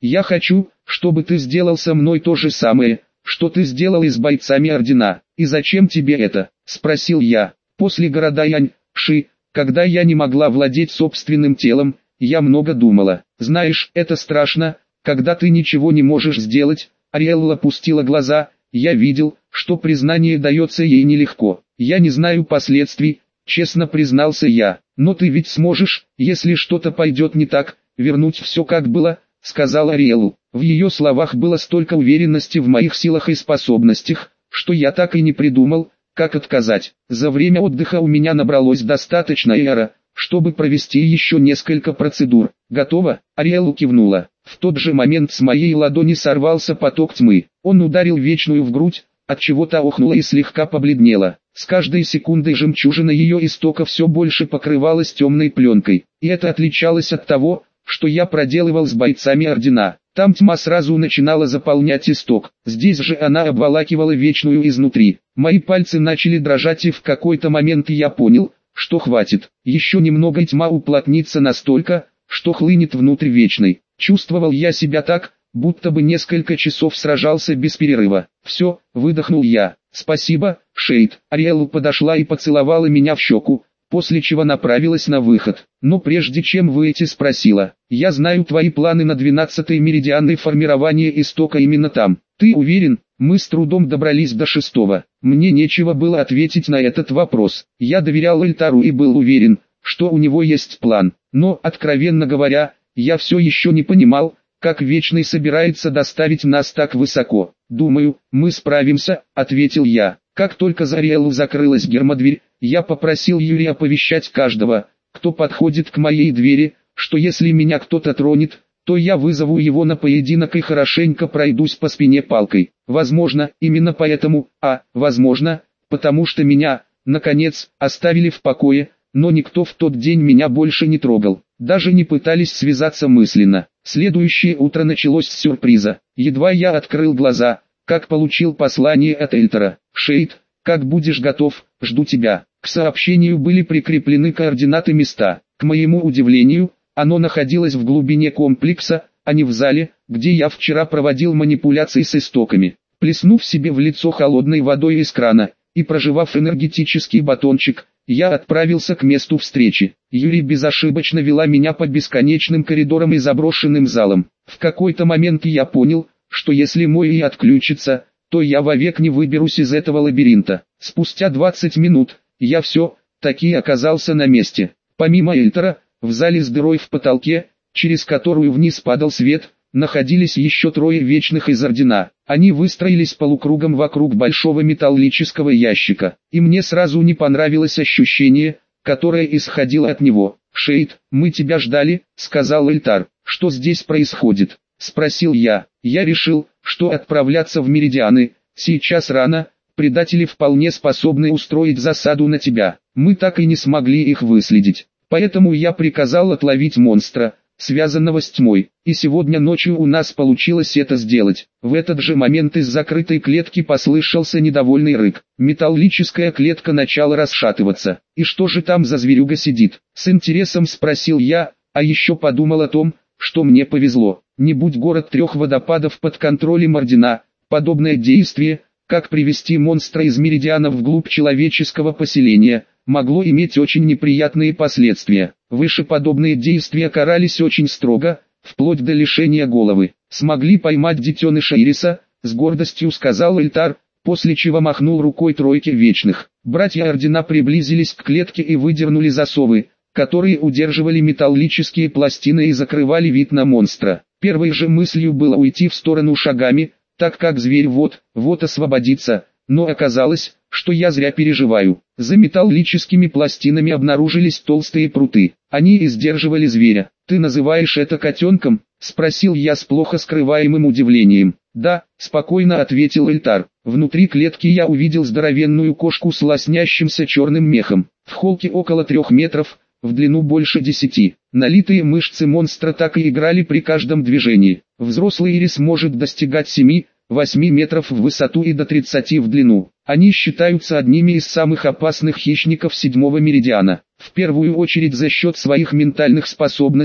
Я хочу, чтобы ты сделал со мной то же самое, что ты сделал и с бойцами Ордена. И зачем тебе это? Спросил я. После города Янь-Ши, когда я не могла владеть собственным телом, я много думала. Знаешь, это страшно, когда ты ничего не можешь сделать. Ариэлла опустила глаза. Я видел, что признание дается ей нелегко. Я не знаю последствий, честно признался я. Но ты ведь сможешь, если что-то пойдет не так, вернуть все как было, сказала Ариэлла. В ее словах было столько уверенности в моих силах и способностях, что я так и не придумал, как отказать. За время отдыха у меня набралось достаточно эра, чтобы провести еще несколько процедур. Готово? Ариэлла кивнула. В тот же момент с моей ладони сорвался поток тьмы. Он ударил Вечную в грудь, отчего та охнула и слегка побледнела. С каждой секундой жемчужина ее истока все больше покрывалась темной пленкой. И это отличалось от того, что я проделывал с бойцами Ордена. Там тьма сразу начинала заполнять исток. Здесь же она обволакивала Вечную изнутри. Мои пальцы начали дрожать, и в какой-то момент я понял, что хватит. Еще немного и тьма уплотнится настолько, что хлынет внутрь Вечной. Чувствовал я себя так, будто бы несколько часов сражался без перерыва. «Все», — выдохнул я. «Спасибо, Шейд». Ариэлла подошла и поцеловала меня в щеку, после чего направилась на выход. «Но прежде чем выйти, спросила. Я знаю твои планы на 12-й меридиан и формирование истока именно там. Ты уверен?» Мы с трудом добрались до 6-го. Мне нечего было ответить на этот вопрос. Я доверял Эльтару и был уверен, что у него есть план. Но, откровенно говоря, я все еще не понимал, как Вечный собирается доставить нас так высоко. «Думаю, мы справимся», — ответил я. Как только за Ариэллу закрылась гермодверь, я попросил Юрия оповещать каждого, кто подходит к моей двери, что если меня кто-то тронет, то я вызову его на поединок и хорошенько пройдусь по спине палкой. Возможно, именно поэтому, возможно, потому что меня, наконец, оставили в покое, но никто в тот день меня больше не трогал. Даже не пытались связаться мысленно. Следующее утро началось с сюрприза. Едва я открыл глаза, как получил послание от Эльтара. «Шейд, как будешь готов, жду тебя». К сообщению были прикреплены координаты места. К моему удивлению, оно находилось в глубине комплекса, а не в зале, где я вчера проводил манипуляции с истоками. Плеснув себе в лицо холодной водой из крана и прожевав энергетический батончик, я отправился к месту встречи. Юри безошибочно вела меня по бесконечным коридорам и заброшенным залам. В какой-то момент я понял, что если мой и отключится, то я вовек не выберусь из этого лабиринта. Спустя 20 минут, я все-таки оказался на месте. Помимо Эльтара, в зале с дырой в потолке, через которую вниз падал свет, находились еще 3 вечных из Ордена. Они выстроились полукругом вокруг большого металлического ящика, и мне сразу не понравилось ощущение, которое исходило от него. «Шейд, мы тебя ждали», — сказал Эльтар. «Что здесь происходит?» — спросил я. Я решил, что отправляться в Меридианы сейчас рано, предатели вполне способны устроить засаду на тебя. Мы так и не смогли их выследить. Поэтому я приказал отловить монстра, связанного с тьмой, и сегодня ночью у нас получилось это сделать. В этот же момент из закрытой клетки послышался недовольный рык. Металлическая клетка начала расшатываться. «И что же там за зверюга сидит?» — с интересом спросил я, а еще подумал о том, что мне повезло. Не будь город 3 водопадов под контролем Ордена, подобное действие, как привести монстра из Меридиана вглубь человеческого поселения, могло иметь очень неприятные последствия. Выше подобные действия карались очень строго, вплоть до лишения головы. «Смогли поймать детеныша Ириса», — с гордостью сказал Эльтар, после чего махнул рукой 3 вечных. Братья Ордена приблизились к клетке и выдернули засовы, которые удерживали металлические пластины и закрывали вид на монстра. Первой же мыслью было уйти в сторону шагами, так как зверь вот освободится, но оказалось, что я зря переживаю. За металлическими пластинами обнаружились толстые пруты. Они и сдерживали зверя. «Ты называешь это котенком?» — спросил я с плохо скрываемым удивлением. «Да», — спокойно ответил Эльтар. Внутри клетки я увидел здоровенную кошку с лоснящимся черным мехом. В холке около 3 метров, в длину больше 10. Налитые мышцы монстра так и играли при каждом движении. Взрослый ирис может достигать 7-8 метров в высоту и до 30 в длину. Они считаются одними из самых опасных хищников 7-го меридиана. В первую очередь за счет своих ментальных способностей,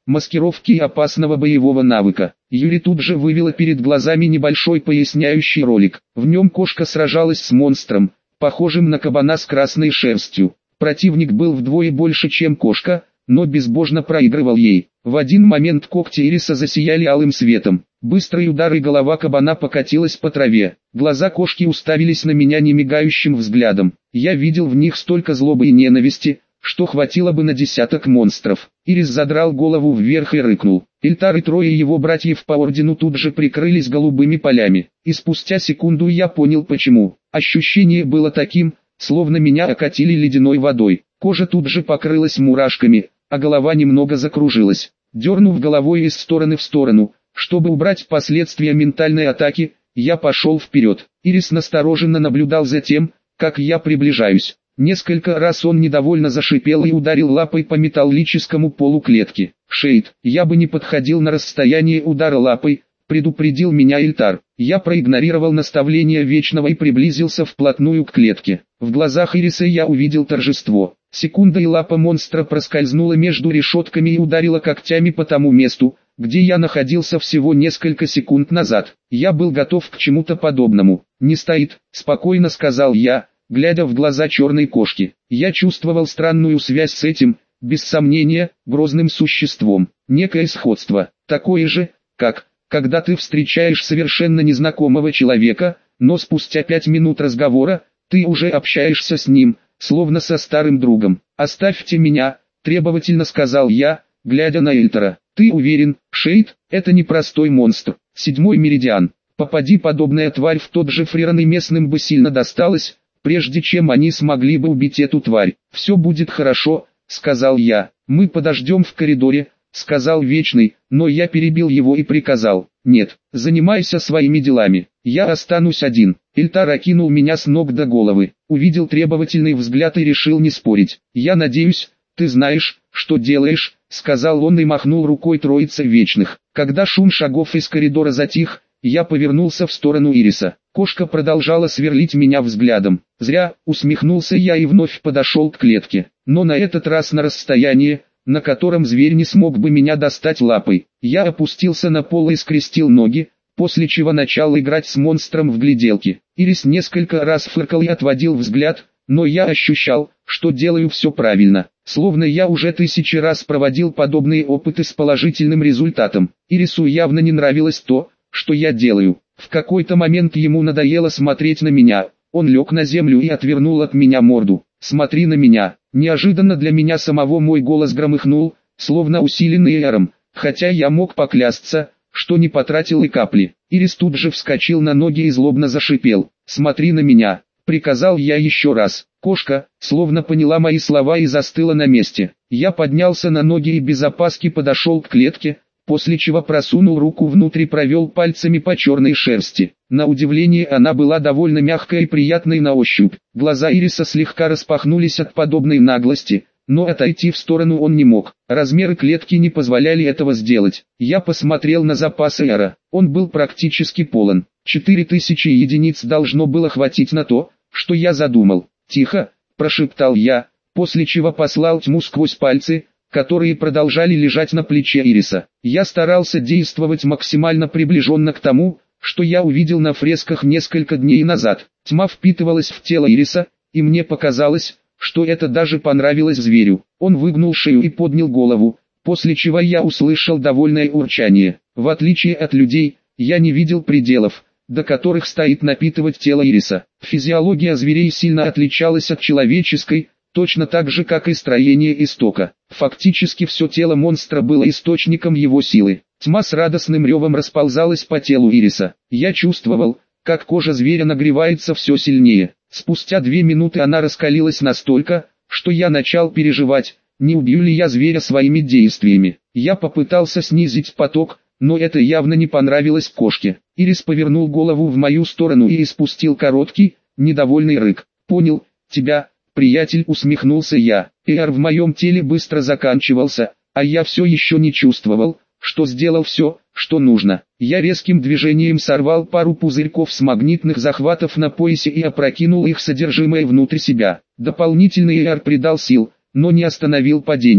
маскировки и опасного боевого навыка. Юри тут же вывела перед глазами небольшой поясняющий ролик. В нем кошка сражалась с монстром, похожим на кабана с красной шерстью. Противник был вдвое больше, чем кошка, но безбожно проигрывал ей. В один момент когти Ириса засияли алым светом. Быстрый удар и голова кабана покатилась по траве. Глаза кошки уставились на меня немигающим взглядом. Я видел в них столько злобы и ненависти, что хватило бы на десяток монстров. Ирис задрал голову вверх и рыкнул. Ильтар и трое его братьев по ордену тут же прикрылись голубыми полями. И спустя секунду я понял почему. Ощущение было таким, словно меня окатили ледяной водой. Кожа тут же покрылась мурашками, а голова немного закружилась. Дернув головой из стороны в сторону, чтобы убрать последствия ментальной атаки, я пошел вперед. Ирис настороженно наблюдал за тем, как я приближаюсь. Несколько раз он недовольно зашипел и ударил лапой по металлическому полу клетки. «Шейд, я бы не подходил на расстояние удара лапой», предупредил меня Ильтар. Я проигнорировал наставление Вечного и приблизился вплотную к клетке. В глазах Ириса я увидел торжество. Секунда, и лапа монстра проскользнула между решетками и ударила когтями по тому месту, где я находился всего несколько секунд назад. Я был готов к чему-то подобному. «Не стоит», — спокойно сказал я, глядя в глаза черной кошки. Я чувствовал странную связь с этим, без сомнения, грозным существом. Некое сходство, такое же, как когда ты встречаешь совершенно незнакомого человека, но спустя 5 минут разговора, ты уже общаешься с ним, словно со старым другом. «Оставьте меня», — требовательно сказал я, глядя на Эльтера. «Ты уверен, Шейд, это не простой монстр?» 7-й меридиан. Попади подобная тварь в тот же Фриран, и местным бы сильно досталось, прежде чем они смогли бы убить эту тварь. «Все будет хорошо», — сказал я. «Мы подождем в коридоре», — сказал Вечный, но я перебил его и приказал: «Нет, занимайся своими делами, я останусь один». Ильтар окинул меня с ног до головы, увидел требовательный взгляд и решил не спорить. «Я надеюсь, ты знаешь, что делаешь», — сказал он и махнул рукой троице Вечных. Когда шум шагов из коридора затих, я повернулся в сторону Ириса. Кошка продолжала сверлить меня взглядом. «Зря», — усмехнулся я и вновь подошел к клетке, но на этот раз на расстояние, на котором зверь не смог бы меня достать лапой. Я опустился на пол и скрестил ноги, после чего начал играть с монстром в гляделки. Ирис несколько раз фыркал и отводил взгляд, но я ощущал, что делаю все правильно, словно я уже 1000 раз проводил подобные опыты с положительным результатом. Ирису явно не нравилось то, что я делаю. В какой-то момент ему надоело смотреть на меня, он лег на землю и отвернул от меня морду. «Смотри на меня». Неожиданно для меня самого мой голос громыхнул, словно усиленный эром, хотя я мог поклясться, что не потратил и капли. Ирис тут же вскочил на ноги и злобно зашипел. «Смотри на меня», — приказал я еще раз. Кошка, словно поняла мои слова и застыла на месте. Я поднялся на ноги и без опаски подошел к клетке, после чего просунул руку внутрь и провел пальцами по черной шерсти. На удивление она была довольно мягкой и приятной на ощупь. Глаза Ириса слегка распахнулись от подобной наглости, но отойти в сторону он не мог. Размеры клетки не позволяли этого сделать. Я посмотрел на запасы Эра. Он был практически полон. 4000 единиц должно было хватить на то, что я задумал. «Тихо», — прошептал я, после чего послал тьму сквозь пальцы, которые продолжали лежать на плече Ириса. Я старался действовать максимально приближенно к тому, что я увидел на фресках несколько дней назад. Тьма впитывалась в тело Ириса, и мне показалось, что это даже понравилось зверю. Он выгнул шею и поднял голову, после чего я услышал довольное урчание. В отличие от людей, я не видел пределов, до которых стоит напитывать тело Ириса. Физиология зверей сильно отличалась от человеческой, точно так же, как и строение истока. Фактически все тело монстра было источником его силы. Тьма с радостным ревом расползалась по телу Ириса. Я чувствовал, как кожа зверя нагревается все сильнее. Спустя 2 минуты она раскалилась настолько, что я начал переживать, не убью ли я зверя своими действиями. Я попытался снизить поток, но это явно не понравилось кошке. Ирис повернул голову в мою сторону и испустил короткий, недовольный рык. «Понял тебя, приятель», — усмехнулся я. Эйр в моем теле быстро заканчивался, а я все еще не чувствовал, что сделал все, что нужно. Я резким движением сорвал пару пузырьков с магнитных захватов на поясе и опрокинул их содержимое внутрь себя. Дополнительный Эйр придал сил, но не остановил падение.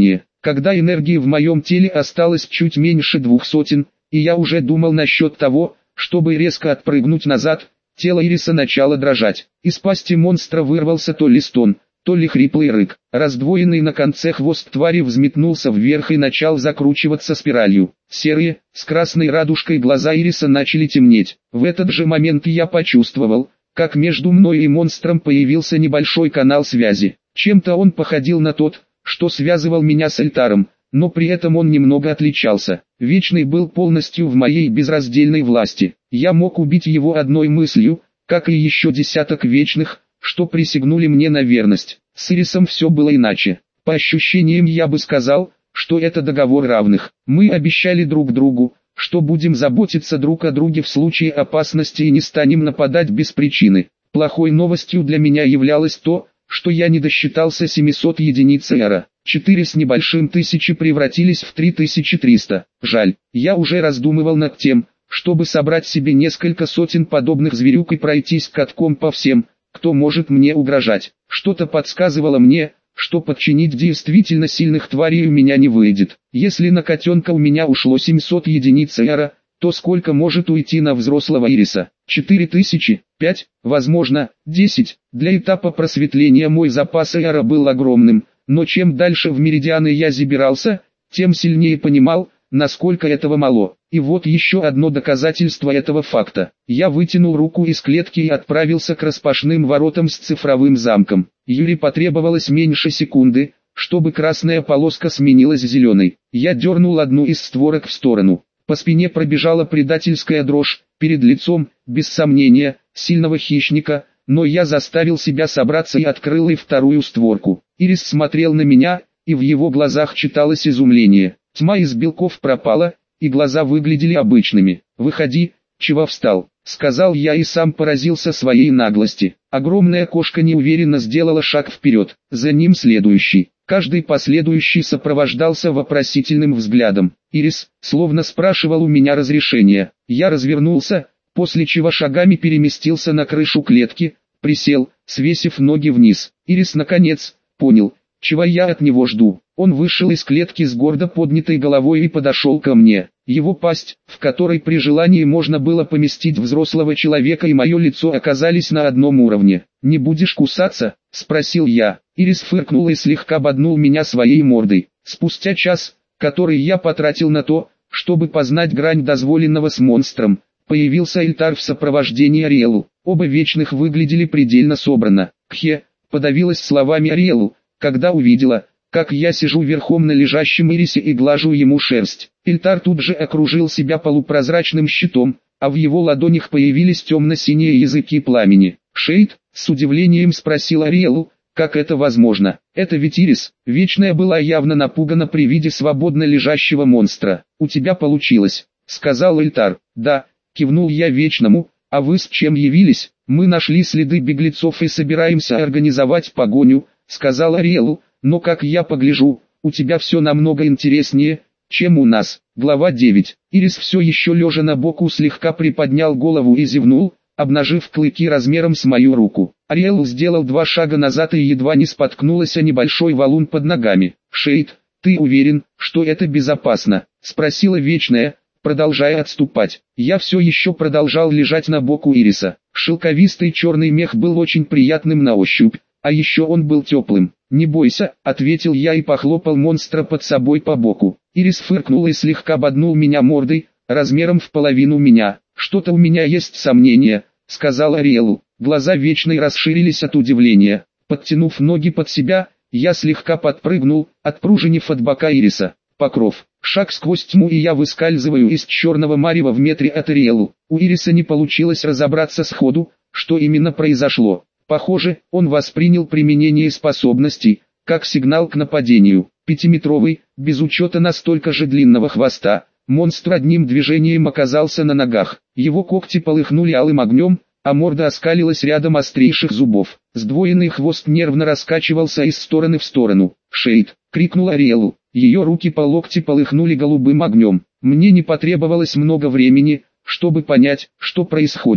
когда энергии в моем теле осталось чуть меньше 200, и я уже думал насчет того, чтобы резко отпрыгнуть назад, тело Ириса начало дрожать. Из пасти монстра вырвался то ли стон, то ли хриплый рык. Раздвоенный на конце хвост твари взметнулся вверх и начал закручиваться спиралью. Серые, с красной радужкой глаза Ириса начали темнеть. В этот же момент я почувствовал, как между мной и монстром появился небольшой канал связи. Чем-то он походил на тот, что связывал меня с Эльтаром, но при этом он немного отличался. Вечный был полностью в моей безраздельной власти. Я мог убить его одной мыслью, как и еще десяток вечных, что присягнули мне на верность. С Ирисом все было иначе. По ощущениям я бы сказал, что это договор равных. Мы обещали друг другу, что будем заботиться друг о друге в случае опасности и не станем нападать без причины. Плохой новостью для меня являлось то, что я не досчитался 700 единиц эра. 4 с небольшим тысячи превратились в 3300. Жаль, я уже раздумывал над тем, чтобы собрать себе несколько сотен подобных зверюк и пройтись катком по всем, кто может мне угрожать. Что-то подсказывало мне, что подчинить действительно сильных тварей у меня не выйдет. Если на котенка у меня ушло 700 единиц эра, то сколько может уйти на взрослого Ириса? 4000, 5, возможно, 10. Для этапа просветления мой запас эра был огромным, но чем дальше в меридианы я забирался, тем сильнее понимал, насколько этого мало. И вот еще одно доказательство этого факта. Я вытянул руку из клетки и отправился к распашным воротам с цифровым замком. Юре потребовалось меньше секунды, чтобы красная полоска сменилась зеленой. Я дернул одну из створок в сторону. По спине пробежала предательская дрожь, перед лицом, без сомнения, сильного хищника, но я заставил себя собраться и открыл и вторую створку. Ирис смотрел на меня, и в его глазах читалось изумление. Тьма из белков пропала, и глаза выглядели обычными. «Выходи, чего встал?» — сказал я и сам поразился своей наглости. Огромная кошка неуверенно сделала шаг вперед, за ним следующий. Каждый последующий сопровождался вопросительным взглядом. Ирис, словно спрашивал у меня разрешения. Я развернулся, после чего шагами переместился на крышу клетки, присел, свесив ноги вниз. Ирис наконец понял, чего я от него жду. Он вышел из клетки с гордо поднятой головой и подошел ко мне. Его пасть, в которой при желании можно было поместить взрослого человека, и мое лицо оказались на одном уровне. «Не будешь кусаться?» — спросил я. Ирис фыркнул и слегка боднул меня своей мордой. Спустя час, который я потратил на то, чтобы познать грань дозволенного с монстром, появился Эльтар в сопровождении Ариэлу. Оба вечных выглядели предельно собрано. «Кхе», — подавилась словами Ариэлу, когда увидела, как я сижу верхом на лежащем Ирисе и глажу ему шерсть. Эльтар тут же окружил себя полупрозрачным щитом, а в его ладонях появились темно-синие языки пламени. «Шейд?» — с удивлением спросил Ариэлу, как это возможно? Это ведь Ирис. Вечная была явно напугана при виде свободно лежащего монстра. «У тебя получилось», — сказал Эльтар. «Да», — кивнул я Вечному, — «а вы с чем явились?» «Мы нашли следы беглецов и собираемся организовать погоню», — сказал Ариэлу. «Но как я погляжу, у тебя все намного интереснее, чем у нас». Глава 9. Ирис все еще лежа на боку слегка приподнял голову и зевнул, обнажив клыки размером с мою руку. Ариэл сделал 2 шага назад и едва не споткнулась о небольшой валун под ногами. «Шейд, ты уверен, что это безопасно?» — спросила Вечная, продолжая отступать. Я все еще продолжал лежать на боку Ириса. Шелковистый черный мех был очень приятным на ощупь, а еще он был теплым. «Не бойся», — ответил я и похлопал монстра под собой по боку. Ирис фыркнул и слегка боднул меня мордой, размером в половину меня. «Что-то у меня есть сомнения», — сказал Ариэлу. Глаза Вечной расширились от удивления. Подтянув ноги под себя, я слегка подпрыгнул, отпружинив от бока Ириса. Покров. Шаг сквозь тьму, и я выскальзываю из черного марева в метре от Ариэлу. У Ириса не получилось разобраться сходу, что именно произошло. Похоже, он воспринял применение способностей, как сигнал к нападению. 5-метровый, без учета настолько же длинного хвоста, монстр одним движением оказался на ногах. Его когти полыхнули алым огнем, а морда оскалилась рядом острейших зубов. Сдвоенный хвост нервно раскачивался из стороны в сторону. «Шейд!» — крикнул Ариэлу. Ее руки по локти полыхнули голубым огнем. Мне не потребовалось много времени, чтобы понять, что происходит.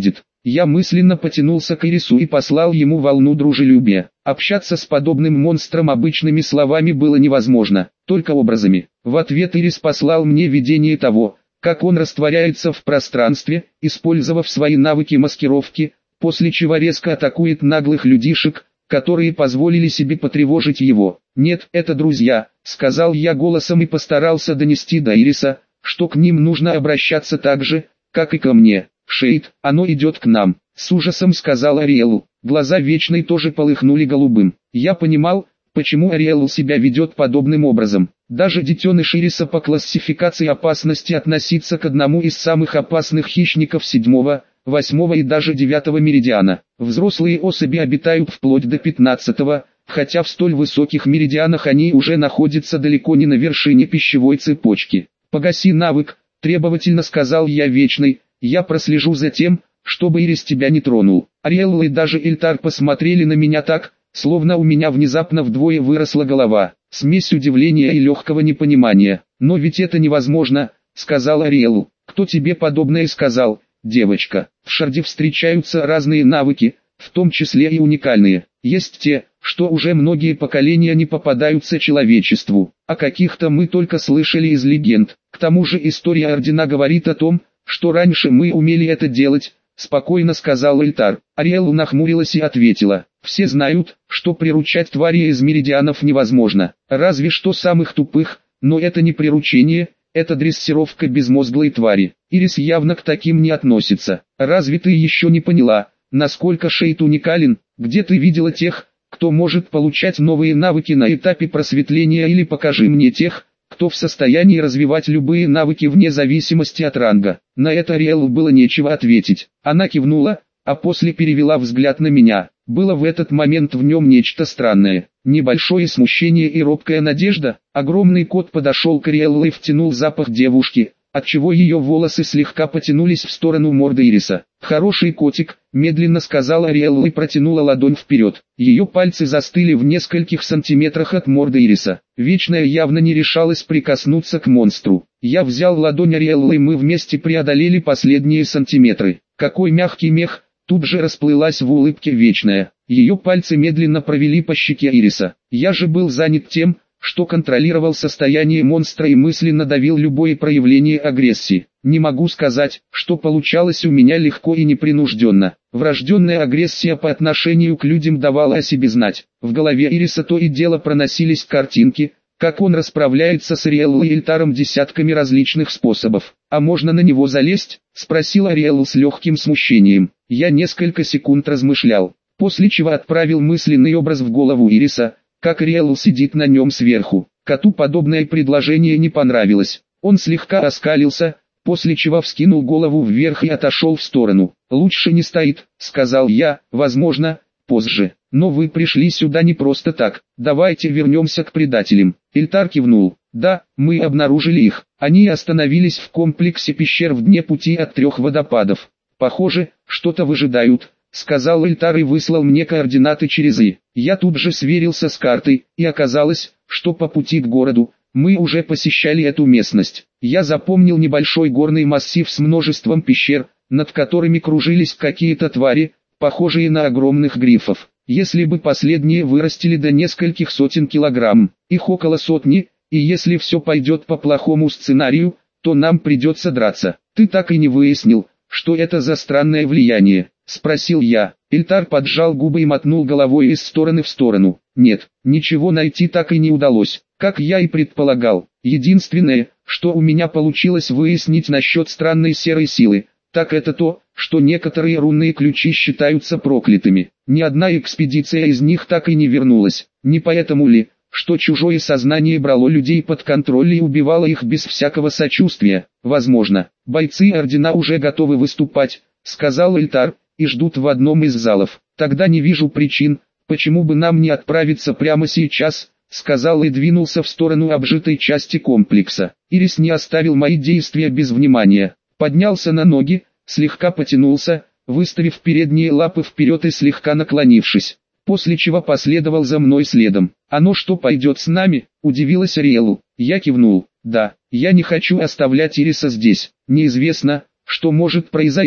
Я мысленно потянулся к Ирису и послал ему волну дружелюбия. Общаться с подобным монстром обычными словами было невозможно, только образами. В ответ Ирис послал мне видение того, как он растворяется в пространстве, использовав свои навыки маскировки, после чего резко атакует наглых людишек, которые позволили себе потревожить его. «Нет, это друзья», — сказал я голосом и постарался донести до Ириса, что к ним нужно обращаться так же, как и ко мне. «Шейд, оно идет к нам», — с ужасом сказал Ариэлу. Глаза Вечной тоже полыхнули голубым. Я понимал, почему Ариэлу себя ведет подобным образом. Даже детеныш Ириса по классификации опасности относится к одному из самых опасных хищников 7, 8 и даже 9 меридиана. Взрослые особи обитают вплоть до 15, хотя в столь высоких меридианах они уже находятся далеко не на вершине пищевой цепочки. «Погаси навык», — требовательно сказал я Вечной, — «я прослежу за тем, чтобы Ирис тебя не тронул». Ариэлла и даже Эльтар посмотрели на меня так, словно у меня внезапно вдвое выросла голова. Смесь удивления и легкого непонимания. «Но ведь это невозможно», — сказал Ариэлу. «Кто тебе подобное сказал, девочка? В Шарде встречаются разные навыки, в том числе и уникальные. Есть те, что уже многие поколения не попадаются человечеству. О каких-то мы только слышали из легенд. К тому же история Ордена говорит о том, что раньше мы умели это делать», — спокойно сказал Эльтар. Ариэлла нахмурилась и ответила: «Все знают, что приручать твари из меридианов невозможно, разве что самых тупых, но это не приручение, это дрессировка безмозглой твари. Ирис явно к таким не относится. Разве ты еще не поняла, насколько Шейд уникален? Где ты видела тех, кто может получать новые навыки на этапе просветления, или покажи мне тех, кто в состоянии развивать любые навыки вне зависимости от ранга». На это Ариэлу было нечего ответить. Она кивнула, а после перевела взгляд на меня. Было в этот момент в нем нечто странное. Небольшое смущение и робкая надежда. Огромный кот подошел к Ариэлле и втянул запах девушки, отчего ее волосы слегка потянулись в сторону морды Ириса. «Хороший котик», — медленно сказала Ариэлла и протянула ладонь вперед. Ее пальцы застыли в нескольких сантиметрах от морды Ириса. Вечная явно не решалась прикоснуться к монстру. Я взял ладонь Ариэллы и мы вместе преодолели последние сантиметры. «Какой мягкий мех!» Тут же расплылась в улыбке Вечная. Ее пальцы медленно провели по щеке Ириса. Я же был занят тем, что контролировал состояние монстра и мысленно давил любое проявление агрессии. Не могу сказать, что получалось у меня легко и непринужденно. Врожденная агрессия по отношению к людям давала о себе знать. В голове Ириса то и дело проносились картинки, как он расправляется с Ариэллой и Эльтаром десятками различных способов. «А можно на него залезть?» — спросил Ариэлла с легким смущением. Я несколько секунд размышлял, после чего отправил мысленный образ в голову Ириса, как Ариэлла сидит на нем сверху. Коту подобное предложение не понравилось. Он слегка оскалился, после чего вскинул голову вверх и отошел в сторону. «Лучше не стоит», — сказал я, — «возможно, позже. Но вы пришли сюда не просто так. Давайте вернемся к предателям». Эльтар кивнул. «Да, мы обнаружили их. Они остановились в комплексе пещер в дне пути от 3 водопадов. Похоже, что-то выжидают», — сказал Эльтар и выслал мне координаты через И. Я тут же сверился с картой, и оказалось, что по пути к городу мы уже посещали эту местность. Я запомнил небольшой горный массив с множеством пещер, над которыми кружились какие-то твари, похожие на огромных грифов. Если бы последние вырастили до нескольких сотен килограмм, их около сотни, и если все пойдет по плохому сценарию, то нам придется драться. «Ты так и не выяснил, что это за странное влияние?» — спросил я. Эльтар поджал губы и мотнул головой из стороны в сторону. «Нет, ничего найти так и не удалось, как я и предполагал. Единственное, что у меня получилось выяснить насчет странной серой силы, так это то, что некоторые рунные ключи считаются проклятыми. Ни одна экспедиция из них так и не вернулась. Не поэтому ли, что чужое сознание брало людей под контроль и убивало их без всякого сочувствия? Возможно, бойцы Ордена уже готовы выступать», — сказал Эльтар, — «и ждут в одном из залов. Тогда не вижу причин, почему бы нам не отправиться прямо сейчас», — сказал и двинулся в сторону обжитой части комплекса. Ирис не оставил мои действия без внимания. Поднялся на ноги, слегка потянулся, выставив передние лапы вперед и слегка наклонившись, после чего последовал за мной следом. «Оно что, пойдет с нами?» — удивилась Ариэлла. Я кивнул. «Да, я не хочу оставлять Ириса здесь. Неизвестно, что может произойти,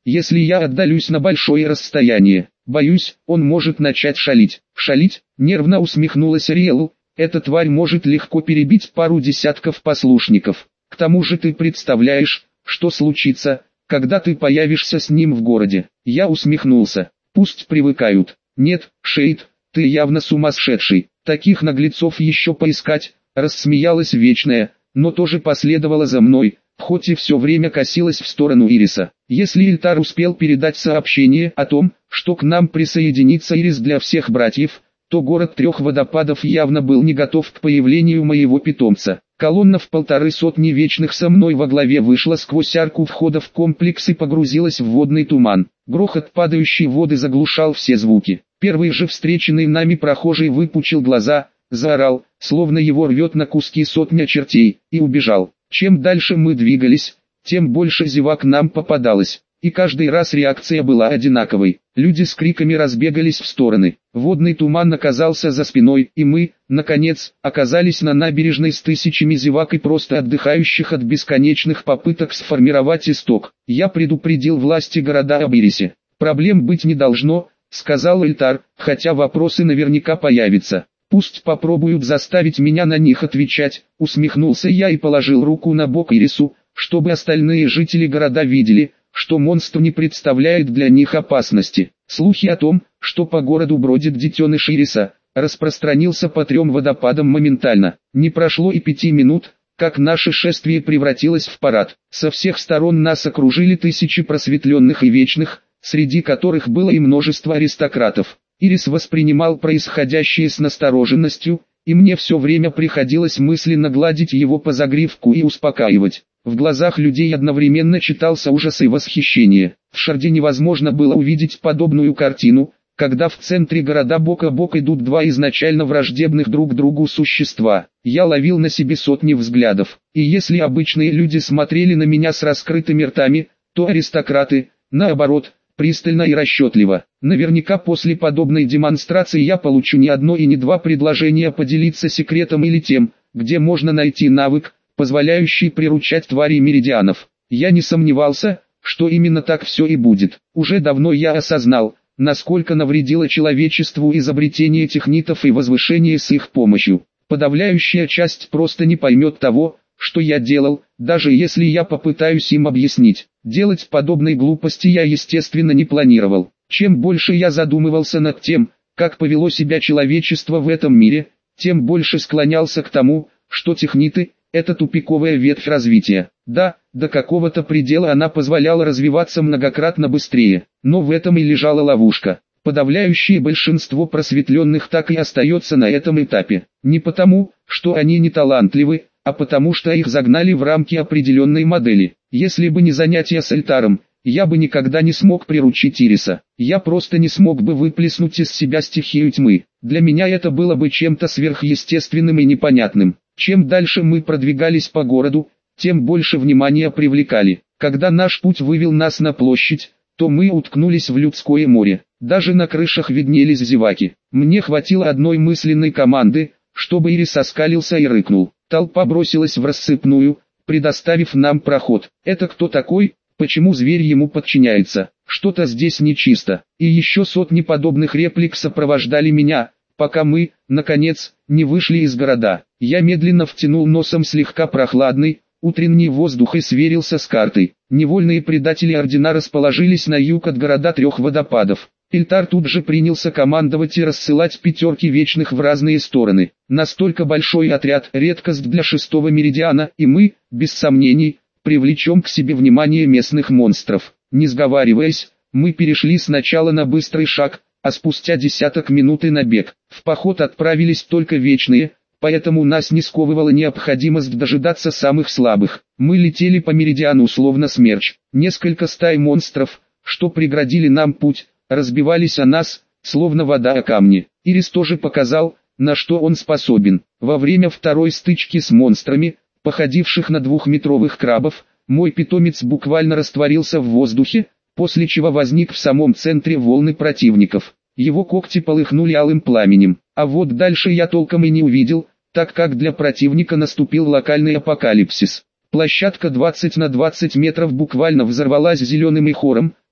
если я отдалюсь на большое расстояние. Боюсь, он может начать шалить. Шалить? Нервно усмехнулась Риэлу. Эта тварь может легко перебить пару десятков послушников. К тому же ты представляешь, что случится, когда ты появишься с ним в городе. Я усмехнулся. Пусть привыкают. Нет, Шейд, ты явно сумасшедший. Таких наглецов еще поискать. Рассмеялась Вечная, но тоже последовала за мной, хоть и все время косилась в сторону Ириса. Если Ильтар успел передать сообщение о том, что к нам присоединится Ирис для всех братьев, то город трех водопадов явно был не готов к появлению моего питомца. Колонна в 150 вечных со мной во главе вышла сквозь арку входа в комплекс и погрузилась в водный туман. Грохот падающей воды заглушал все звуки. Первый же встреченный нами прохожий выпучил глаза, заорал, словно его рвет на куски сотня чертей, и убежал. Чем дальше мы двигались, тем больше зевак нам попадалось, и каждый раз реакция была одинаковой. Люди с криками разбегались в стороны. Водный туман оказался за спиной, и мы, наконец, оказались на набережной с тысячами зевак и просто отдыхающих от бесконечных попыток сформировать исток. Я предупредил власти города об Ирисе. «Проблем быть не должно», — сказал Ильтар, хотя вопросы наверняка появятся. «Пусть попробуют заставить меня на них отвечать», — усмехнулся я и положил руку на бок Ирису, чтобы остальные жители города видели, что монстр не представляет для них опасности. Слухи о том, что по городу бродит детеныш Ириса, распространился по 3 водопадам моментально. Не прошло и 5 минут, как наше шествие превратилось в парад. Со всех сторон нас окружили тысячи просветленных и вечных, среди которых было и множество аристократов. Ирис воспринимал происходящее с настороженностью, и мне все время приходилось мысленно гладить его по загривку и успокаивать. В глазах людей одновременно читался ужас и восхищение. В Шарде невозможно было увидеть подобную картину, когда в центре города бок о бок идут два изначально враждебных друг другу существа. Я ловил на себе сотни взглядов, и если обычные люди смотрели на меня с раскрытыми ртами, то аристократы, наоборот, пристально и расчетливо. Наверняка после подобной демонстрации я получу не одно и не два предложения поделиться секретом или тем, где можно найти навык, позволяющий приручать тварей меридианов. Я не сомневался, что именно так все и будет. Уже давно я осознал, насколько навредило человечеству изобретение технитов и возвышение с их помощью. Подавляющая часть просто не поймет того, что я делал, даже если я попытаюсь им объяснить. Делать подобной глупости я естественно не планировал. Чем больше я задумывался над тем, как повело себя человечество в этом мире, тем больше склонялся к тому, что техниты – это тупиковая ветвь развития. Да, до какого-то предела она позволяла развиваться многократно быстрее, но в этом и лежала ловушка. Подавляющее большинство просветленных так и остается на этом этапе. Не потому, что они не талантливы, а потому что их загнали в рамки определенной модели. Если бы не занятия с Ильтаром, я бы никогда не смог приручить Ириса. Я просто не смог бы выплеснуть из себя стихию тьмы. Для меня это было бы чем-то сверхъестественным и непонятным. Чем дальше мы продвигались по городу, тем больше внимания привлекали. Когда наш путь вывел нас на площадь, то мы уткнулись в людское море. Даже на крышах виднелись зеваки. Мне хватило одной мысленной команды, чтобы Ирис оскалился и рыкнул. Толпа бросилась в рассыпную, предоставив нам проход. Это кто такой? Почему зверь ему подчиняется? Что-то здесь нечисто. И еще сотни подобных реплик сопровождали меня, пока мы, наконец, не вышли из города. Я медленно втянул носом слегка прохладный, утренний воздух и сверился с картой. Невольные предатели ордена расположились на юг от города трех водопадов. Ильтар тут же принялся командовать и рассылать пятерки вечных в разные стороны. Настолько большой отряд – редкость для 6-го меридиана, и мы, без сомнений, привлечем к себе внимание местных монстров. Не сговариваясь, мы перешли сначала на быстрый шаг, а спустя десяток минут и на бег. В поход отправились только вечные, поэтому нас не сковывала необходимость дожидаться самых слабых. Мы летели по меридиану словно смерч. Несколько стай монстров, что преградили нам путь, разбивались о нас, словно вода о камни. Ирис тоже показал, на что он способен. Во время второй стычки с монстрами, походивших на двухметровых крабов, мой питомец буквально растворился в воздухе, после чего возник в самом центре волны противников. Его когти полыхнули алым пламенем, а вот дальше я толком и не увидел, так как для противника наступил локальный апокалипсис. Площадка 20 на 20 метров буквально взорвалась зеленым хором,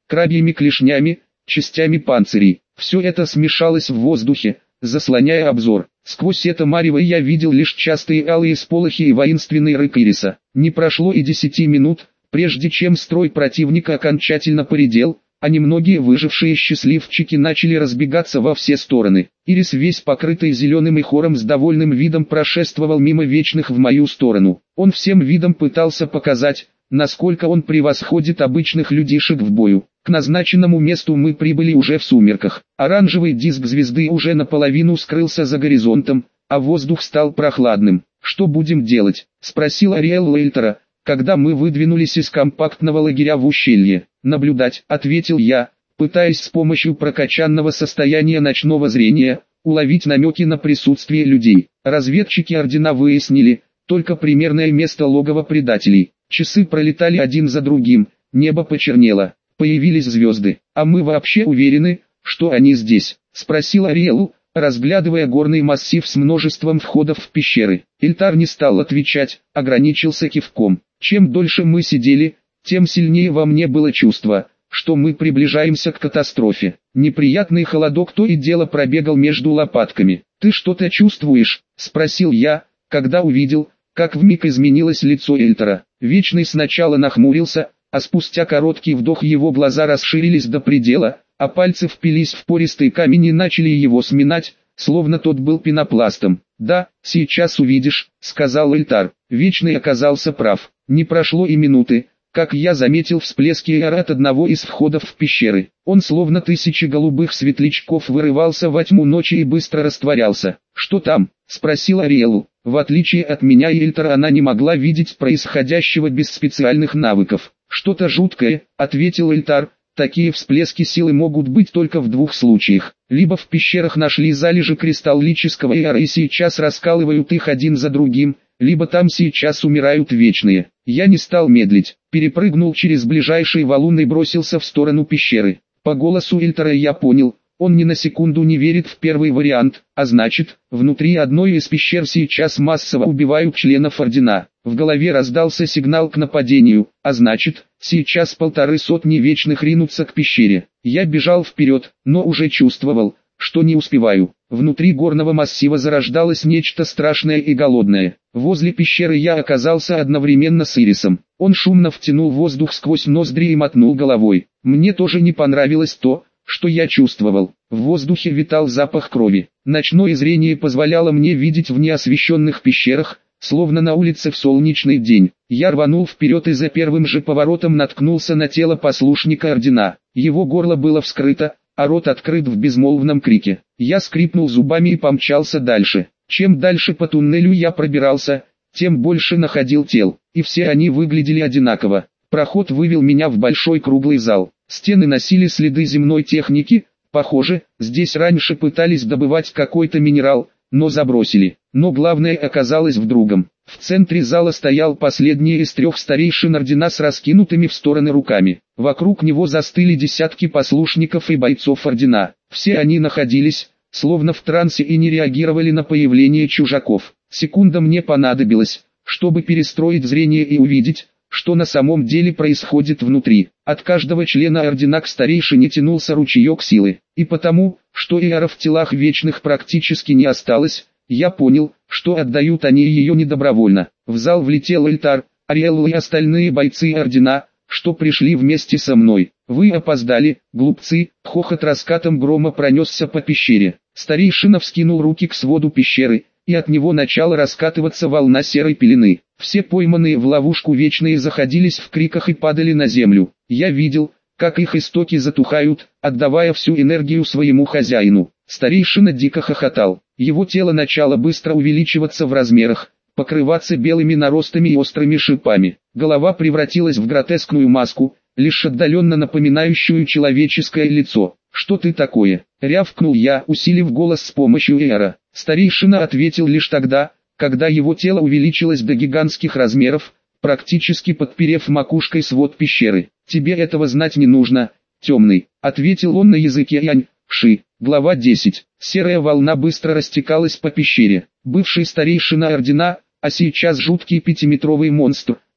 крабьими клешнями, частями панцирей. Все это смешалось в воздухе, заслоняя обзор. Сквозь это марево я видел лишь частые алые сполохи и воинственный рык ириса. Не прошло и 10 минут, прежде чем строй противника окончательно поредел, а немногие выжившие счастливчики начали разбегаться во все стороны. Ирис, весь покрытый зеленым и хором, с довольным видом прошествовал мимо вечных в мою сторону. Он всем видом пытался показать, насколько он превосходит обычных людишек в бою. К назначенному месту мы прибыли уже в сумерках. Оранжевый диск звезды уже наполовину скрылся за горизонтом, а воздух стал прохладным. «Что будем делать?» — спросил Ариэл Лейтера, когда мы выдвинулись из компактного лагеря в ущелье. «Наблюдать», — ответил я, пытаясь с помощью прокачанного состояния ночного зрения уловить намеки на присутствие людей. Разведчики Ордена выяснили только примерное место логова предателей. Часы пролетали один за другим, небо почернело, появились звезды. «А мы вообще уверены, что они здесь?» — спросил Ариэл, разглядывая горный массив с множеством входов в пещеры. Ильтар не стал отвечать, ограничился кивком. Чем дольше мы сидели, тем сильнее во мне было чувство, что мы приближаемся к катастрофе. Неприятный холодок то и дело пробегал между лопатками. «Ты что-то чувствуешь?» — спросил я, когда увидел, как вмиг изменилось лицо Эльтера. Вечный сначала нахмурился, а спустя короткий вдох его глаза расширились до предела, а пальцы впились в пористый камень и начали его сминать, словно тот был пенопластом. «Да, сейчас увидишь», — сказал Эльтар. Вечный оказался прав. Не прошло и минуты, как я заметил всплески эра от одного из входов в пещеры. Он словно тысячи голубых светлячков вырывался во тьму ночи и быстро растворялся. «Что там?» — спросил Ариэл. В отличие от меня и Эльтара, она не могла видеть происходящего без специальных навыков. «Что-то жуткое», — ответил Эльтар. «Такие всплески силы могут быть только в двух случаях. Либо в пещерах нашли залежи кристаллического эра и сейчас раскалывают их один за другим, либо там сейчас умирают вечные». Я не стал медлить, перепрыгнул через ближайший валун и бросился в сторону пещеры. По голосу Эльтара я понял, он ни на секунду не верит в первый вариант, а значит, внутри одной из пещер сейчас массово убивают членов Ордена. В голове раздался сигнал к нападению, а значит, сейчас 150 вечных ринутся к пещере. Я бежал вперед, но уже чувствовал, что не успеваю. Внутри горного массива зарождалось нечто страшное и голодное. Возле пещеры я оказался одновременно с Ирисом. Он шумно втянул воздух сквозь ноздри и мотнул головой. Мне тоже не понравилось то, что я чувствовал. В воздухе витал запах крови. Ночное зрение позволяло мне видеть в неосвещенных пещерах, словно на улице в солнечный день. Я рванул вперед и за первым же поворотом наткнулся на тело послушника Ордена. Его горло было вскрыто, а рот открыт в безмолвном крике. Я скрипнул зубами и помчался дальше. Чем дальше по туннелю я пробирался, тем больше находил тел, и все они выглядели одинаково. Проход вывел меня в большой круглый зал. Стены носили следы земной техники, похоже, здесь раньше пытались добывать какой-то минерал, но забросили. Но главное оказалось в другом. В центре зала стоял последний из 3 старейшин Ордена с раскинутыми в стороны руками. Вокруг него застыли десятки послушников и бойцов Ордена. Все они находились, словно в трансе, и не реагировали на появление чужаков. Секунда мне понадобилась, чтобы перестроить зрение и увидеть, что на самом деле происходит внутри. От каждого члена Ордена к старейшине тянулся ручеек силы. И потому, что эра в телах вечных практически не осталось, я понял, что отдают они ее недобровольно. В зал влетел Эльтар, Ариэл и остальные бойцы Ордена, что пришли вместе со мной. «Вы опоздали, глупцы!» Хохот раскатом грома пронесся по пещере. Старейшина вскинул руки к своду пещеры, и от него начала раскатываться волна серой пелены. Все пойманные в ловушку вечные заходились в криках и падали на землю. Я видел, как их истоки затухают, отдавая всю энергию своему хозяину. Старейшина дико хохотал. Его тело начало быстро увеличиваться в размерах, покрываться белыми наростами и острыми шипами. Голова превратилась в гротескную маску, лишь отдаленно напоминающую человеческое лицо. «Что ты такое?» — рявкнул я, усилив голос с помощью эра. Старейшина ответил лишь тогда, когда его тело увеличилось до гигантских размеров, практически подперев макушкой свод пещеры. «Тебе этого знать не нужно, темный», — ответил он на языке Янь-Ши. Глава 10. Серая волна быстро растекалась по пещере. Бывший старейшина Ордена, а сейчас жуткий 5-метровый монстр,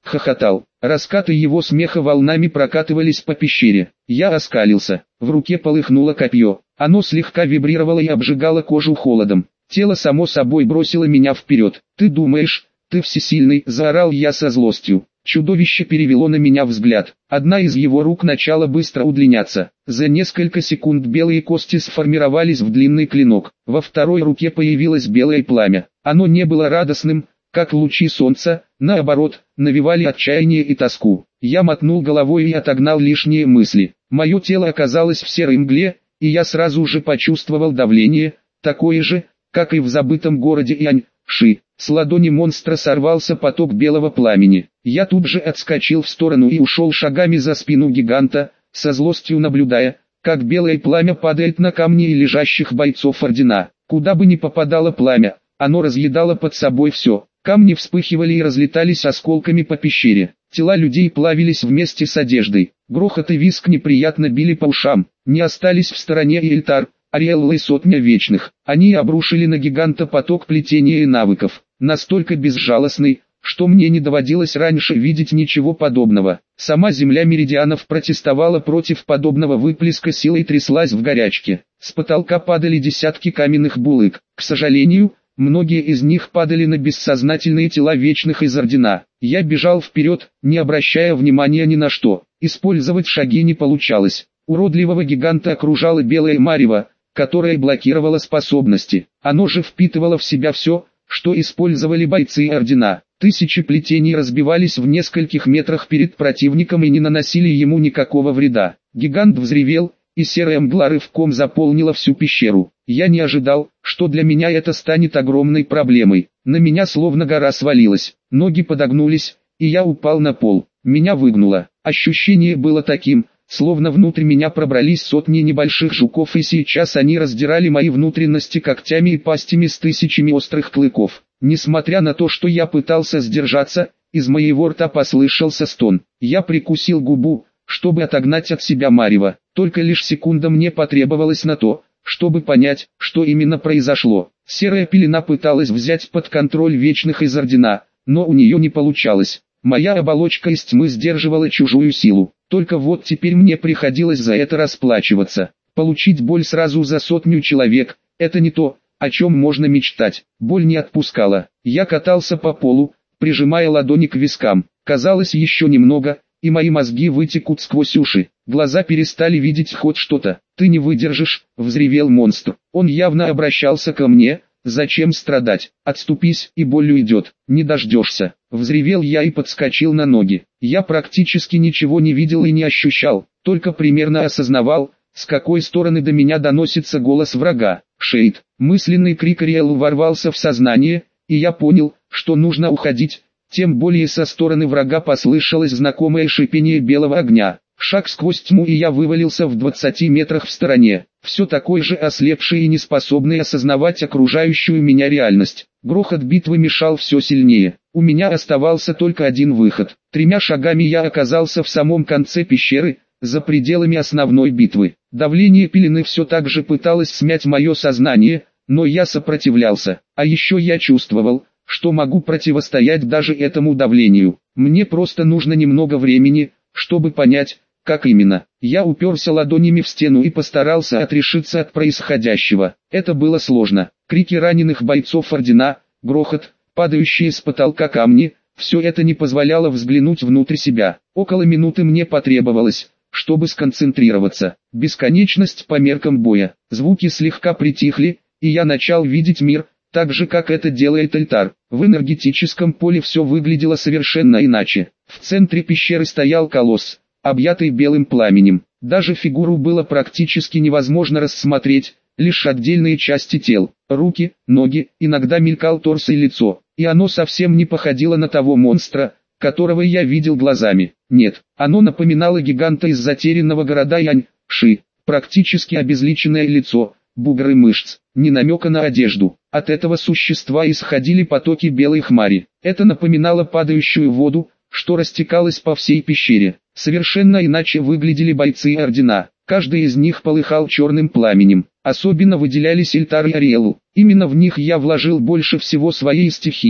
хохотал. Раскаты его смеха волнами прокатывались по пещере. Я оскалился. В руке полыхнуло копье. Оно слегка вибрировало и обжигало кожу холодом. Тело само собой бросило меня вперед. «Ты думаешь, ты всесильный?» – заорал я со злостью. Чудовище перевело на меня взгляд. Одна из его рук начала быстро удлиняться. За несколько секунд белые кости сформировались в длинный клинок. Во второй руке появилось белое пламя. Оно не было радостным, как лучи солнца, наоборот, навевали отчаяние и тоску. Я мотнул головой и отогнал лишние мысли. Мое тело оказалось в серой мгле, и я сразу же почувствовал давление, такое же, как и в забытом городе Янь-Ши. С ладони монстра сорвался поток белого пламени. Я тут же отскочил в сторону и ушел шагами за спину гиганта, со злостью наблюдая, как белое пламя падает на камни и лежащих бойцов ордена. Куда бы ни попадало пламя, оно разъедало под собой все. Камни вспыхивали и разлетались осколками по пещере. Тела людей плавились вместе с одеждой. Грохот и визг неприятно били по ушам. Не остались в стороне и Эльтар, Ариэлла и сотня вечных. Они обрушили на гиганта поток плетения и навыков. Настолько безжалостный, что мне не доводилось раньше видеть ничего подобного. Сама земля меридианов протестовала против подобного выплеска силы и тряслась в горячке. С потолка падали десятки каменных булык. К сожалению, многие из них падали на бессознательные тела вечных из ордена. Я бежал вперед, не обращая внимания ни на что. Использовать шаги не получалось. Уродливого гиганта окружало белое марево, которое блокировало способности. Оно же впитывало в себя все, что использовали бойцы ордена. Тысячи плетений разбивались в нескольких метрах перед противником и не наносили ему никакого вреда. Гигант взревел, и серая мгла рывком заполнила всю пещеру. Я не ожидал, что для меня это станет огромной проблемой. На меня словно гора свалилась, ноги подогнулись, и я упал на пол. Меня выгнуло. Ощущение было таким, словно внутрь меня пробрались сотни небольших жуков, и сейчас они раздирали мои внутренности когтями и пастями с тысячами острых клыков. Несмотря на то, что я пытался сдержаться, из моего рта послышался стон. Я прикусил губу, чтобы отогнать от себя марево. Только лишь секунда мне потребовалось на то, чтобы понять, что именно произошло. Серая пелена пыталась взять под контроль вечных из ордена, но у нее не получалось. Моя оболочка из тьмы сдерживала чужую силу. Только вот теперь мне приходилось за это расплачиваться. Получить боль сразу за сотню человек – это не то, о чем можно мечтать. Боль не отпускала. Я катался по полу, прижимая ладони к вискам. Казалось, еще немного, и мои мозги вытекут сквозь уши. Глаза перестали видеть хоть что-то. «Ты не выдержишь», – взревел монстр. Он явно обращался ко мне. «Зачем страдать? Отступись, и боль уйдет. Не дождешься». Взревел я и подскочил на ноги. Я практически ничего не видел и не ощущал, только примерно осознавал, с какой стороны до меня доносится голос врага. «Шейд!» Мысленный крик Ариэллы ворвался в сознание, и я понял, что нужно уходить, тем более со стороны врага послышалось знакомое шипение белого огня. Шаг сквозь тьму, и я вывалился в 20 метрах в стороне, все такой же ослепший и неспособный осознавать окружающую меня реальность. Грохот битвы мешал все сильнее. У меня оставался только один выход. 3 шагами я оказался в самом конце пещеры, за пределами основной битвы. Давление пелены все так же пыталось смять мое сознание, но я сопротивлялся. А еще я чувствовал, что могу противостоять даже этому давлению. Мне просто нужно немного времени, чтобы понять, как именно. Я уперся ладонями в стену и постарался отрешиться от происходящего. Это было сложно. Крики раненых бойцов ордена, грохот, падающие с потолка камни, все это не позволяло взглянуть внутрь себя. Около минуты мне потребовалось, чтобы сконцентрироваться. Бесконечность по меркам боя. Звуки слегка притихли, и я начал видеть мир, так же как это делает Эльтар. В энергетическом поле все выглядело совершенно иначе. В центре пещеры стоял колосс, объятый белым пламенем. Даже фигуру было практически невозможно рассмотреть, лишь отдельные части тел, руки, ноги, иногда мелькал торс и лицо. И оно совсем не походило на того монстра, которого я видел глазами. Нет, оно напоминало гиганта из затерянного города Янь-Ши. Практически обезличенное лицо, бугры мышц, ни намека на одежду. От этого существа исходили потоки белой хмари. Это напоминало падающую воду, что растекалось по всей пещере. Совершенно иначе выглядели бойцы ордена. Каждый из них полыхал черным пламенем. Особенно выделялись Эльтар и Ариэлла. Именно в них я вложил больше всего своей стихии,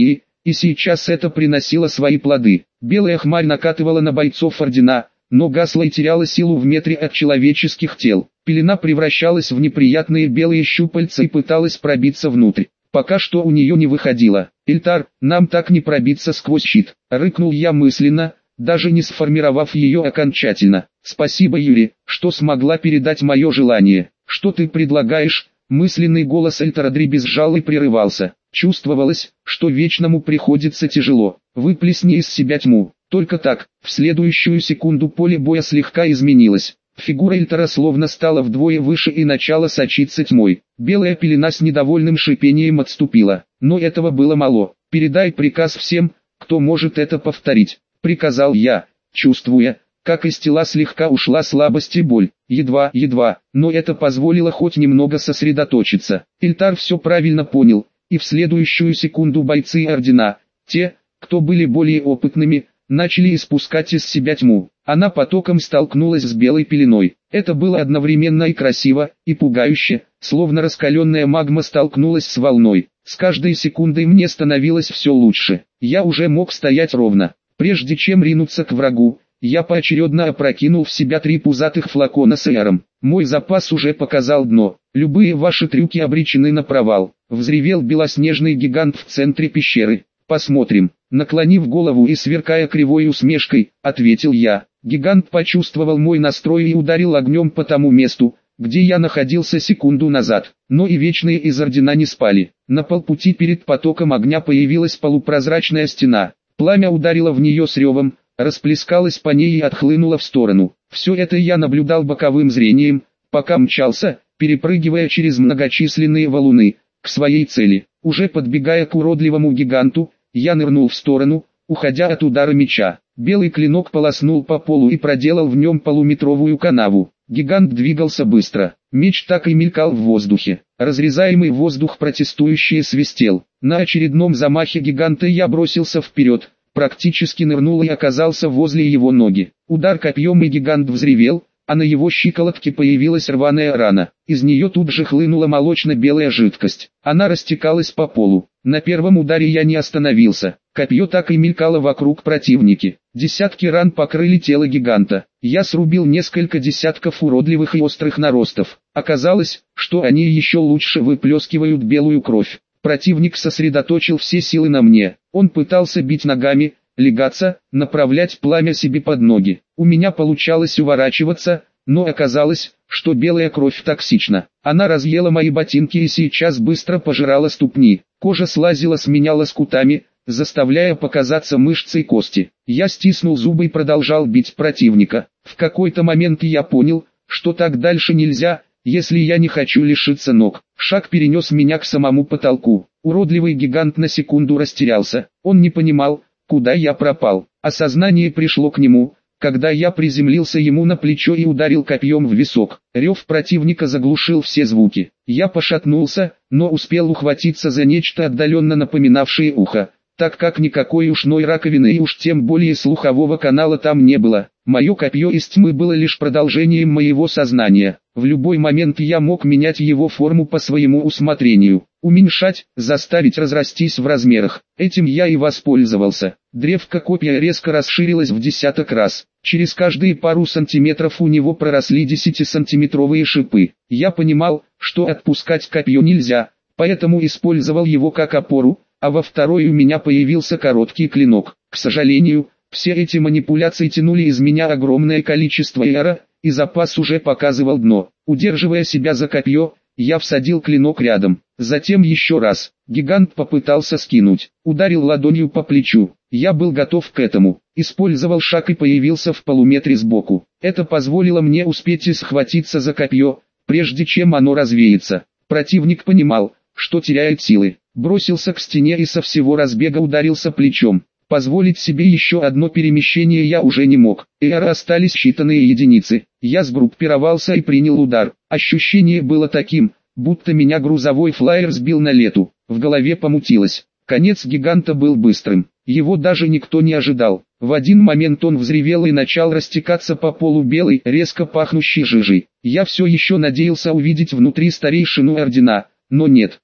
И сейчас это приносило свои плоды. Белая хмарь накатывала на бойцов ордена, но гасла и теряла силу в метре от человеческих тел. Пелена превращалась в неприятные белые щупальца и пыталась пробиться внутрь. Пока что у нее не выходило. «Эльтар, нам так не пробиться сквозь щит», — рыкнул я мысленно, даже не сформировав ее окончательно. «Спасибо, Юри, что смогла передать мое желание. Что ты предлагаешь?» Мысленный голос Эльтара дребезжал и прерывался. Чувствовалось, что Вечному приходится тяжело. «Выплесни из себя тьму». Только так, в следующую секунду поле боя слегка изменилось. Фигура Эльтара словно стала вдвое выше и начала сочиться тьмой. Белая пелена с недовольным шипением отступила. Но этого было мало. «Передай приказ всем, кто может это повторить», — приказал я, чувствуя, как из тела слегка ушла слабость и боль. Едва, но это позволило хоть немного сосредоточиться. Эльтар все правильно понял, и в следующую секунду бойцы ордена, те, кто были более опытными, начали испускать из себя тьму. Она потоком столкнулась с белой пеленой. Это было одновременно и красиво, и пугающе, словно раскаленная магма столкнулась с волной. С каждой секундой мне становилось все лучше. Я уже мог стоять ровно. Прежде чем ринуться к врагу, я поочередно опрокинул в себя 3 пузатых флакона с эром. Мой запас уже показал дно. «Любые ваши трюки обречены на провал», — взревел белоснежный гигант в центре пещеры. «Посмотрим». Наклонив голову и сверкая кривой усмешкой, ответил я. Гигант почувствовал мой настрой и ударил огнем по тому месту, где я находился секунду назад. Но и вечные из ордена не спали. На полпути перед потоком огня появилась полупрозрачная стена. Пламя ударило в нее с ревом, расплескалось по ней и отхлынуло в сторону. Все это я наблюдал боковым зрением, пока мчался, перепрыгивая через многочисленные валуны, к своей цели. Уже подбегая к уродливому гиганту, я нырнул в сторону, уходя от удара меча. Белый клинок полоснул по полу и проделал в нем полуметровую канаву. Гигант двигался быстро. Меч так и мелькал в воздухе. Разрезаемый воздух протестующий свистел. На очередном замахе гиганта я бросился вперед, практически нырнул и оказался возле его ноги. Удар копьем, и гигант взревел, а на его щиколотке появилась рваная рана. Из нее тут же хлынула молочно-белая жидкость. Она растекалась по полу. На первом ударе я не остановился. Копье так и мелькало вокруг противники. Десятки ран покрыли тело гиганта. Я срубил несколько десятков уродливых и острых наростов. Оказалось, что они еще лучше выплескивают белую кровь. Противник сосредоточил все силы на мне. Он пытался бить ногами, легаться, направлять пламя себе под ноги. У меня получалось уворачиваться, но оказалось, что белая кровь токсична. Она разъела мои ботинки и сейчас быстро пожирала ступни. Кожа слазила с меня лоскутами, заставляя показаться мышцы и кости. Я стиснул зубы и продолжал бить противника. В какой-то момент я понял, что так дальше нельзя, если я не хочу лишиться ног. Шаг перенес меня к самому потолку. Уродливый гигант на секунду растерялся. Он не понимал, куда я пропал. Осознание пришло к нему, когда я приземлился ему на плечо и ударил копьем в висок. Рев противника заглушил все звуки. Я пошатнулся, но успел ухватиться за нечто отдаленно напоминавшее ухо, так как никакой ушной раковины и уж тем более слухового канала там не было. Мое копье из тьмы было лишь продолжением моего сознания. В любой момент я мог менять его форму по своему усмотрению, уменьшать, заставить разрастись в размерах. Этим я и воспользовался. Древко копья резко расширилось в десяток раз. Через каждые пару сантиметров у него проросли 10-сантиметровые шипы. Я понимал, что отпускать копье нельзя, поэтому использовал его как опору, а во второй у меня появился короткий клинок. К сожалению, все эти манипуляции тянули из меня огромное количество эра, и запас уже показывал дно. Удерживая себя за копье, я всадил клинок рядом. Затем еще раз. Гигант попытался скинуть. Ударил ладонью по плечу. Я был готов к этому. Использовал шаг и появился в полуметре сбоку. Это позволило мне успеть и схватиться за копье, прежде чем оно развеется. Противник понимал, что теряет силы. Бросился к стене и со всего разбега ударился плечом. Позволить себе еще одно перемещение я уже не мог. Эра остались считанные единицы. Я сгруппировался и принял удар. Ощущение было таким, будто меня грузовой флайер сбил на лету. В голове помутилось. Конец гиганта был быстрым. Его даже никто не ожидал. В один момент он взревел и начал растекаться по полу белой, резко пахнущей жижей. Я все еще надеялся увидеть внутри старейшину ордена, но нет.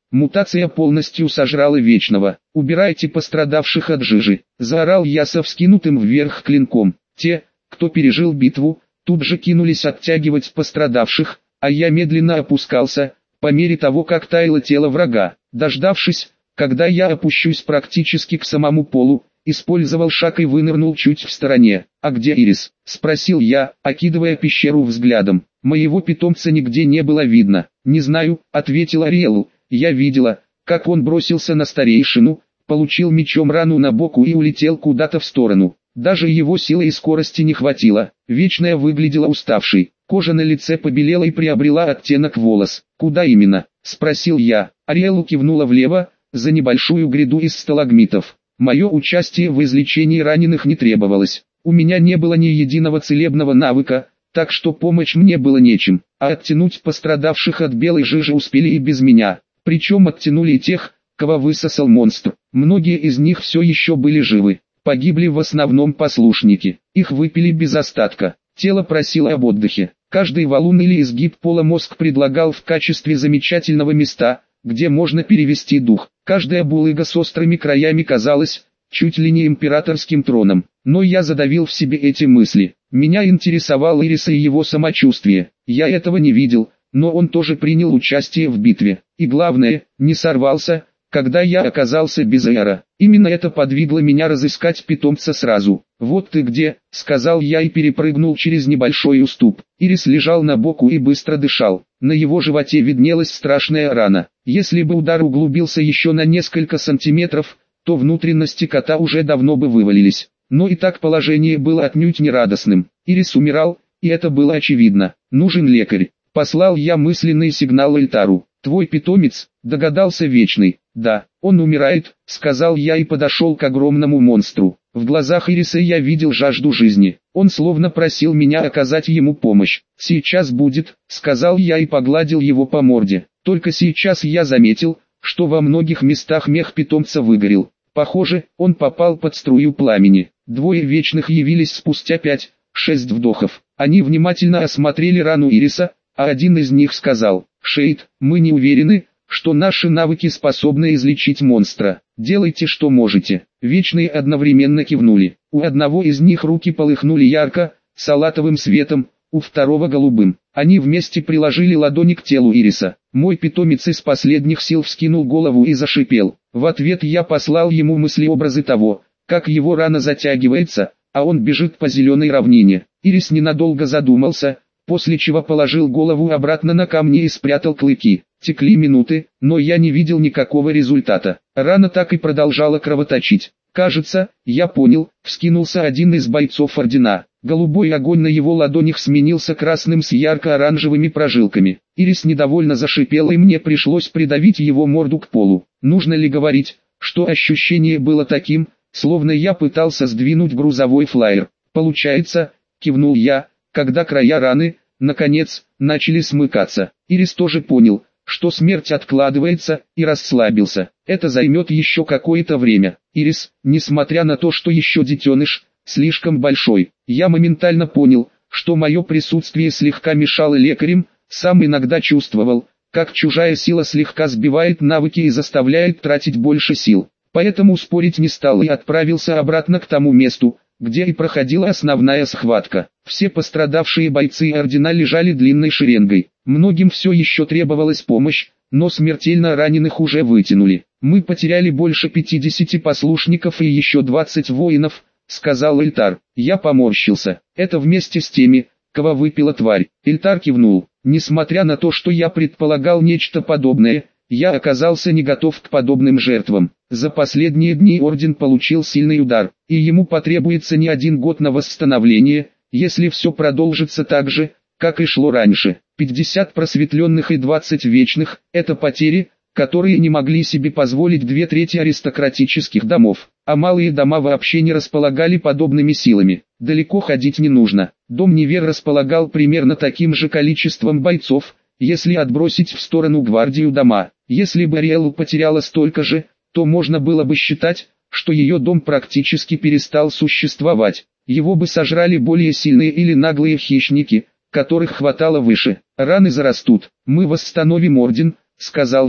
Мутация полностью сожрала Вечного. «Убирайте пострадавших от жижи», — заорал я со вскинутым вверх клинком. Те, кто пережил битву, тут же кинулись оттягивать пострадавших, а я медленно опускался, по мере того как таяло тело врага. Дождавшись, когда я опущусь практически к самому полу, использовал шаг и вынырнул чуть в стороне. «А где Ирис?» — спросил я, окидывая пещеру взглядом. Моего питомца нигде не было видно. «Не знаю», — ответил Ариэлу. «Я видела, как он бросился на старейшину, получил мечом рану на боку и улетел куда-то в сторону. Даже его силы и скорости не хватило. Вечная выглядела уставшей. Кожа на лице побелела и приобрела оттенок волос. «Куда именно?» — спросил я. Ариэлу кивнула влево, за небольшую гряду из сталагмитов. Мое участие в излечении раненых не требовалось. У меня не было ни единого целебного навыка, так что помочь мне было нечем, а оттянуть пострадавших от белой жижи успели и без меня. Причем оттянули и тех, кого высосал монстр. Многие из них все еще были живы. Погибли в основном послушники. Их выпили без остатка. Тело просило об отдыхе. Каждый валун или изгиб пола мозг предлагал в качестве замечательного места, где можно перевести дух. Каждая булыга с острыми краями казалась чуть ли не императорским троном. Но я задавил в себе эти мысли. Меня интересовал Ирис и его самочувствие. Я этого не видел, но он тоже принял участие в битве. И главное, не сорвался, когда я оказался без Эра. Именно это подвигло меня разыскать питомца сразу. «Вот ты где», — сказал я и перепрыгнул через небольшой уступ. Ирис лежал на боку и быстро дышал. На его животе виднелась страшная рана. Если бы удар углубился еще на несколько сантиметров, то внутренности кота уже давно бы вывалились. Но и так положение было отнюдь не радостным. Ирис умирал, и это было очевидно. «Нужен лекарь», — послал я мысленный сигнал Эльтару. «Твой питомец?» — догадался Вечный. «Да, он умирает», — сказал я и подошел к огромному монстру. В глазах Ириса я видел жажду жизни. Он словно просил меня оказать ему помощь. «Сейчас будет», — сказал я и погладил его по морде. Только сейчас я заметил, что во многих местах мех питомца выгорел. Похоже, он попал под струю пламени. Двое Вечных явились спустя 5-6 вдохов. Они внимательно осмотрели рану Ириса, а один из них сказал: «Шейд, мы не уверены, что наши навыки способны излечить монстра. Делайте, что можете». Вечные одновременно кивнули. У одного из них руки полыхнули ярко, салатовым светом, у второго голубым. Они вместе приложили ладони к телу Ириса. Мой питомец из последних сил вскинул голову и зашипел. В ответ я послал ему мыслеобразы того, как его рана затягивается, а он бежит по зеленой равнине. Ирис ненадолго задумался, после чего положил голову обратно на камни и спрятал клыки. Текли минуты, но я не видел никакого результата. Рана так и продолжала кровоточить. «Кажется, я понял», — вскинулся один из бойцов Ордена. Голубой огонь на его ладонях сменился красным с ярко-оранжевыми прожилками. Ирис недовольно зашипел, и мне пришлось придавить его морду к полу. Нужно ли говорить, что ощущение было таким, словно я пытался сдвинуть грузовой флайер? «Получается», — кивнул я, когда края раны, наконец, начали смыкаться. Ирис тоже понял, что смерть откладывается, и расслабился. Это займет еще какое-то время. Ирис, несмотря на то, что еще детеныш, слишком большой. Я моментально понял, что мое присутствие слегка мешало лекарям, сам иногда чувствовал, как чужая сила слегка сбивает навыки и заставляет тратить больше сил. Поэтому спорить не стал и отправился обратно к тому месту, где и проходила основная схватка. Все пострадавшие бойцы Ордена лежали длинной шеренгой. Многим все еще требовалась помощь, но смертельно раненых уже вытянули. «Мы потеряли больше 50 послушников и еще 20 воинов», — сказал Эльтар. Я поморщился. «Это вместе с теми, кого выпила тварь». Эльтар кивнул. Несмотря на то, что я предполагал нечто подобное, я оказался не готов к подобным жертвам. За последние дни Орден получил сильный удар, и ему потребуется не 1 год на восстановление, если все продолжится так же, как и шло раньше. 50 просветленных и 20 вечных – это потери, которые не могли себе позволить 2/3 аристократических домов, а малые дома вообще не располагали подобными силами. Далеко ходить не нужно. Дом Невер располагал примерно таким же количеством бойцов, если отбросить в сторону гвардию дома. Если бы Ариэлу потеряла столько же, то можно было бы считать, что ее дом практически перестал существовать. Его бы сожрали более сильные или наглые хищники, которых хватало выше. «Раны зарастут, мы восстановим Орден», — сказал я.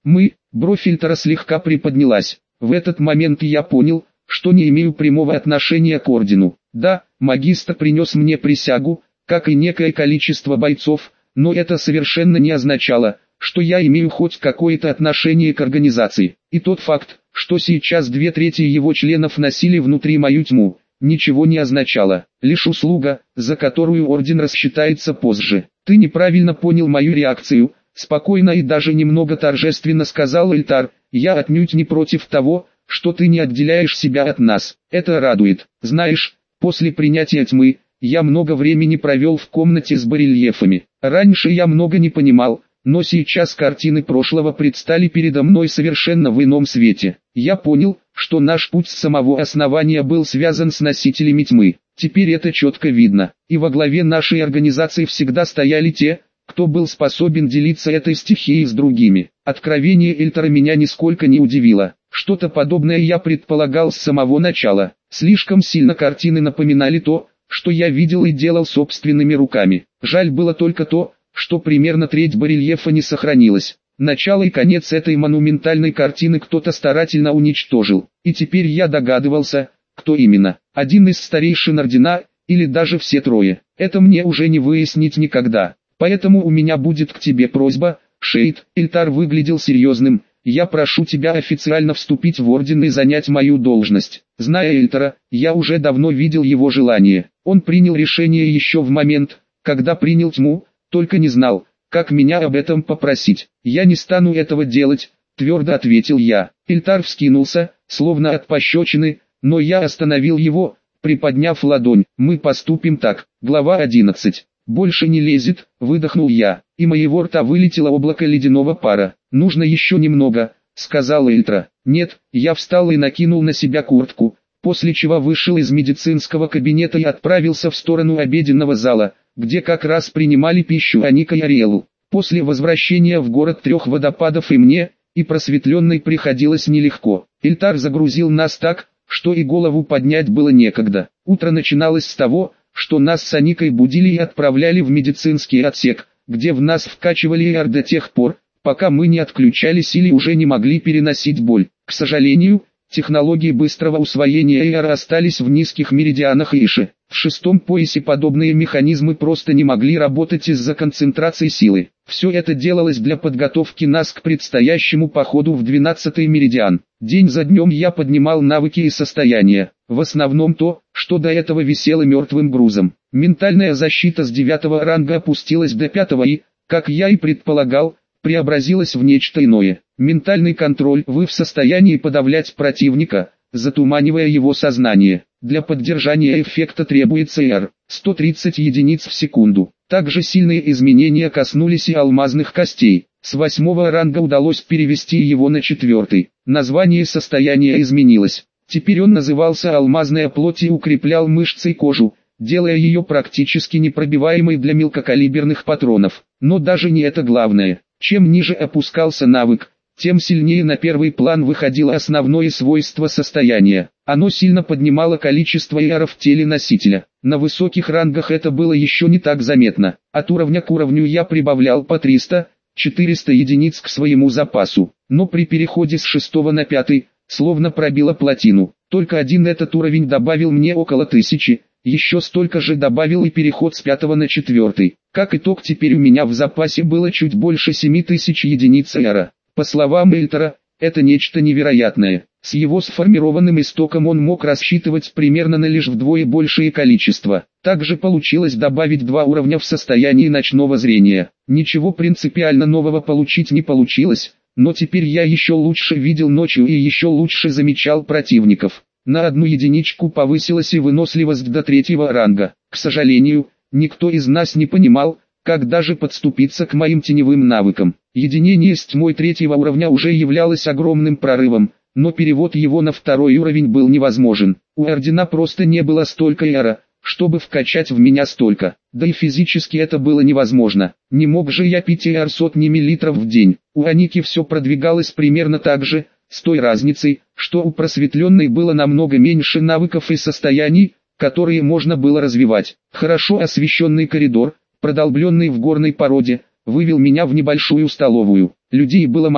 бровь Эльтара слегка приподнялась. В этот момент я понял, что не имею прямого отношения к ордену. Да, магистр принес мне присягу, как и некое количество бойцов, но это совершенно не означало, что я имею хоть какое-то отношение к организации. И тот факт, что сейчас 2/3 его членов носили внутри мою тьму, ничего не означало. Лишь услуга, за которую орден рассчитается позже. Ты неправильно понял мою реакцию, спокойно и даже немного торжественно сказал Эльтар. Я отнюдь не против того, что ты не отделяешь себя от нас. Это радует. Знаешь, после принятия тьмы, я много времени провел в комнате с барельефами. Раньше я много не понимал, но сейчас картины прошлого предстали передо мной совершенно в ином свете. Я понял, что наш путь с самого основания был связан с носителями тьмы. Теперь это четко видно. И во главе нашей организации всегда стояли те, кто был способен делиться этой стихией с другими. Откровение Эльтара меня нисколько не удивило. Что-то подобное я предполагал с самого начала. Слишком сильно картины напоминали то, что я видел и делал собственными руками. Жаль было только то, что примерно треть барельефа не сохранилась. Начало и конец этой монументальной картины кто-то старательно уничтожил. И теперь я догадывался, кто именно. Один из старейшин ордена, или даже все трое. Это мне уже не выяснить никогда. Поэтому у меня будет к тебе просьба, Шейд. Эльтар выглядел серьезным. Я прошу тебя официально вступить в орден и занять мою должность. Зная Эльтара, я уже давно видел его желание. Он принял решение еще в момент, когда принял тьму, только не знал, как меня об этом попросить. Я не стану этого делать, твердо ответил я. Эльтар вскинулся, словно от пощечины, но я остановил его, приподняв ладонь. Мы поступим так. Глава 11. «Больше не лезет», — выдохнул я, и моего рта вылетело облако ледяного пара. «Нужно еще немного», — сказал Эльтра. «Нет», я встал и накинул на себя куртку, после чего вышел из медицинского кабинета и отправился в сторону обеденного зала, где как раз принимали пищу Аника и Ариэлу. После возвращения в город 3 водопадов и мне, и просветленной приходилось нелегко. Эльтар загрузил нас так, что и голову поднять было некогда. Утро начиналось с того, что нас с Аникой будили и отправляли в медицинский отсек, где в нас вкачивали ЭР до тех пор, пока мы не отключались или уже не могли переносить боль. К сожалению, технологии быстрого усвоения ЭР остались в низких меридианах Иши. В 6-м поясе подобные механизмы просто не могли работать из-за концентрации силы. Все это делалось для подготовки нас к предстоящему походу в 12-й меридиан. День за днем я поднимал навыки и состояния. В основном то, что до этого висело мертвым грузом. Ментальная защита с 9-го ранга опустилась до 5-го и, как я и предполагал, преобразилась в нечто иное. Ментальный контроль. Вы в состоянии подавлять противника, затуманивая его сознание. Для поддержания эффекта требуется ЭР 130 единиц в секунду. Также сильные изменения коснулись и алмазных костей. С 8-го ранга удалось перевести его на 4-й. Название состояния изменилось. Теперь он назывался «Алмазная плоть» и укреплял мышцы и кожу, делая ее практически непробиваемой для мелкокалиберных патронов. Но даже не это главное. Чем ниже опускался навык, тем сильнее на первый план выходило основное свойство состояния. Оно сильно поднимало количество ЭР в теле носителя. На высоких рангах это было еще не так заметно. От уровня к уровню я прибавлял по 300-400 единиц к своему запасу. Но при переходе с 6-го на 5-й, словно пробило плотину. Только один этот уровень добавил мне около 1000, еще столько же добавил и переход с 5-го на 4-й. Как итог, теперь у меня в запасе было чуть больше 7000 единиц ЭРа. По словам Эльтара, это нечто невероятное. С его сформированным истоком он мог рассчитывать примерно на лишь вдвое большее количество. Также получилось добавить 2 уровня в состоянии ночного зрения. Ничего принципиально нового получить не получилось, но теперь я еще лучше видел ночью и еще лучше замечал противников. На 1 единичку повысилась и выносливость до 3-го ранга. К сожалению, никто из нас не понимал, как даже подступиться к моим теневым навыкам. Единение с тьмой 3-го уровня уже являлось огромным прорывом, но перевод его на 2-й уровень был невозможен. У ордена просто не было столько эра, чтобы вкачать в меня столько. Да и физически это было невозможно. Не мог же я пить эр сотнями литров в день. У Аники все продвигалось примерно так же, с той разницей, что у просветленной было намного меньше навыков и состояний, которые можно было развивать. Хорошо освещенный коридор, продолбленный в горной породе, вывел меня в небольшую столовую. Людей было мало,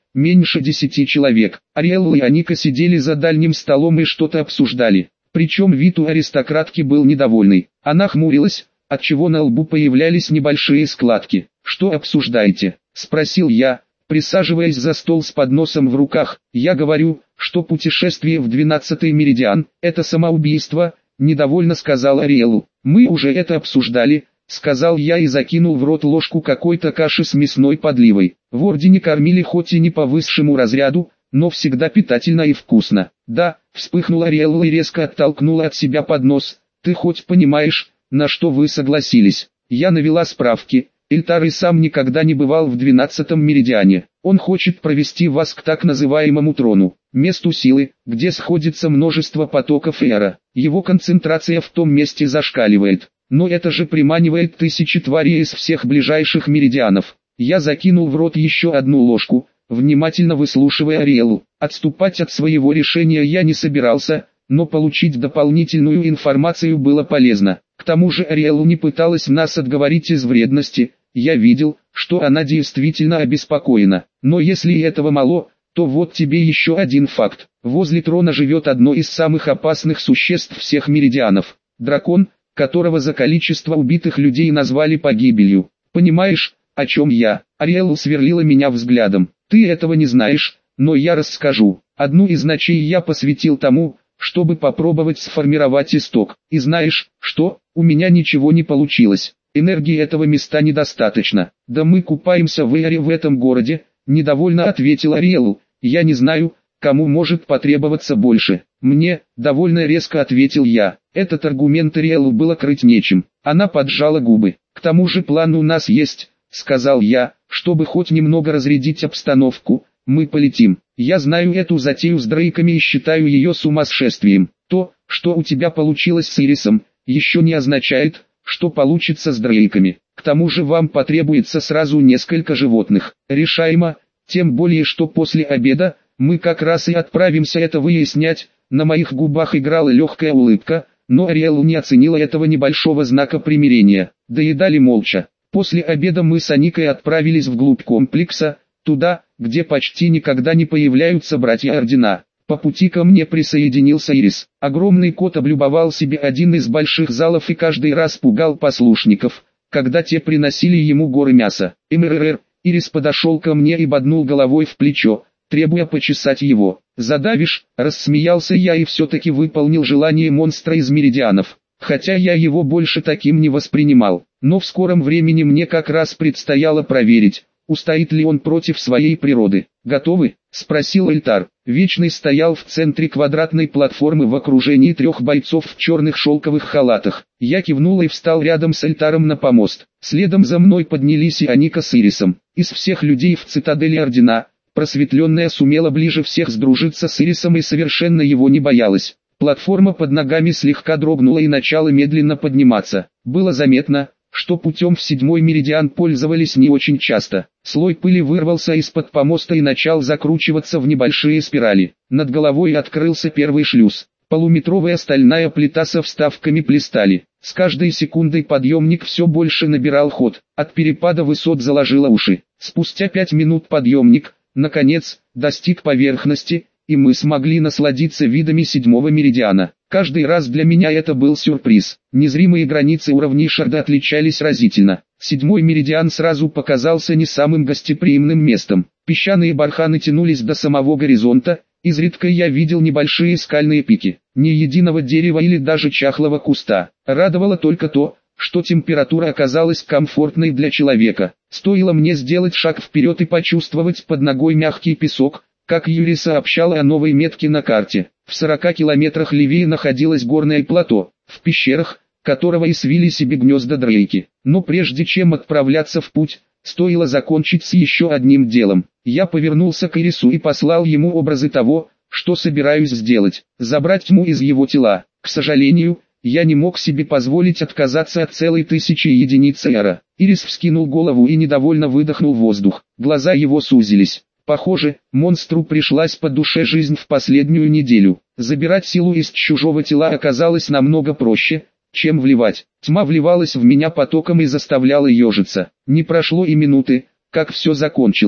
меньше 10 человек. Ариэлла и Аника сидели за дальним столом и что-то обсуждали. Причем вид у аристократки был недовольный. Она хмурилась, отчего на лбу появлялись небольшие складки. «Что обсуждаете?» – спросил я, присаживаясь за стол с подносом в руках. «Я говорю, что путешествие в 12-й меридиан – это самоубийство», – недовольно сказал Ариэлу. «Мы уже это обсуждали», – сказал я и закинул в рот ложку какой-то каши с мясной подливой. В Ордене кормили хоть и не по высшему разряду, но всегда питательно и вкусно. «Да», – вспыхнула Ариэлла и резко оттолкнула от себя поднос. «Ты хоть понимаешь, на что вы согласились?» Я навела справки. Эльтар и сам никогда не бывал в 12-м меридиане. Он хочет провести вас к так называемому трону, месту силы, где сходится множество потоков эра. Его концентрация в том месте зашкаливает. Но это же приманивает тысячи тварей из всех ближайших меридианов. Я закинул в рот еще одну ложку, внимательно выслушивая Ариэлу. Отступать от своего решения я не собирался, но получить дополнительную информацию было полезно. К тому же Ариэлу не пыталась нас отговорить из вредности. Я видел, что она действительно обеспокоена. Но если и этого мало, то вот тебе еще один факт. Возле трона живет одно из самых опасных существ всех меридианов. Дракон, которого за количество убитых людей назвали погибелью. Понимаешь, о чем я? Ариэлла сверлила меня взглядом. Ты этого не знаешь, но я расскажу. Одну из ночей я посвятил тому, чтобы попробовать сформировать исток. И знаешь, что? У меня ничего не получилось. Энергии этого места недостаточно. Да мы купаемся в эре в этом городе, недовольно ответил Ариэлла. Я не знаю, кому может потребоваться больше. Мне, довольно резко ответил я. Этот аргумент Ариэллу было крыть нечем. Она поджала губы. К тому же план у нас есть, сказал я, чтобы хоть немного разрядить обстановку. Мы полетим. Я знаю эту затею с Дрейками и считаю ее сумасшествием. То, что у тебя получилось с Ирисом, еще не означает, что получится с Дрейками. К тому же вам потребуется сразу несколько животных. Решаемо, тем более что после обеда, мы как раз и отправимся это выяснять. На моих губах играла легкая улыбка, но Ариэлла не оценила этого небольшого знака примирения. Доедали молча. После обеда мы с Аникой отправились вглубь комплекса, туда, где почти никогда не появляются братья Ордена. По пути ко мне присоединился Ирис. Огромный кот облюбовал себе один из больших залов и каждый раз пугал послушников, когда те приносили ему горы мяса. МРР, Ирис подошел ко мне и боднул головой в плечо, требуя почесать его. «Задавишь?» – рассмеялся я и все-таки выполнил желание монстра из меридианов. Хотя я его больше таким не воспринимал. Но в скором времени мне как раз предстояло проверить, устоит ли он против своей природы. «Готовы?» – спросил Эльтар. Вечный стоял в центре квадратной платформы в окружении 3 бойцов в черных шелковых халатах. Я кивнул и встал рядом с Эльтаром на помост. Следом за мной поднялись и Аника с Ирисом. Из всех людей в цитадели Ордена, просветленная сумела ближе всех сдружиться с Ирисом и совершенно его не боялась. Платформа под ногами слегка дрогнула и начала медленно подниматься. Было заметно, что путем в 7-й меридиан пользовались не очень часто. Слой пыли вырвался из-под помоста и начал закручиваться в небольшие спирали. Над головой открылся первый шлюз. Полуметровая стальная плита со вставками блистали. С каждой секундой подъемник все больше набирал ход. От перепада высот заложило уши. Спустя 5 минут подъемник, наконец, достиг поверхности, и мы смогли насладиться видами 7-го меридиана. Каждый раз для меня это был сюрприз. Незримые границы уровней Шарда отличались разительно. 7-й меридиан сразу показался не самым гостеприимным местом. Песчаные барханы тянулись до самого горизонта, изредка я видел небольшие скальные пики. Ни единого дерева или даже чахлого куста. Радовало только то, что температура оказалась комфортной для человека. Стоило мне сделать шаг вперед и почувствовать под ногой мягкий песок, как Юрий сообщал о новой метке на карте. В 40 километрах левее находилось горное плато, в пещерах которого и свили себе гнезда дрейки. Но прежде чем отправляться в путь, стоило закончить с еще одним делом. Я повернулся к Ирису и послал ему образы того, что собираюсь сделать. Забрать тьму из его тела. К сожалению, я не мог себе позволить отказаться от целой 1000 единиц эра. Ирис вскинул голову и недовольно выдохнул воздух. Глаза его сузились. Похоже, монстру пришлась по душе жизнь в последнюю неделю. Забирать силу из чужого тела оказалось намного проще, чем вливать. Тьма вливалась в меня потоком и заставляла ежиться. Не прошло и минуты, как все закончилось.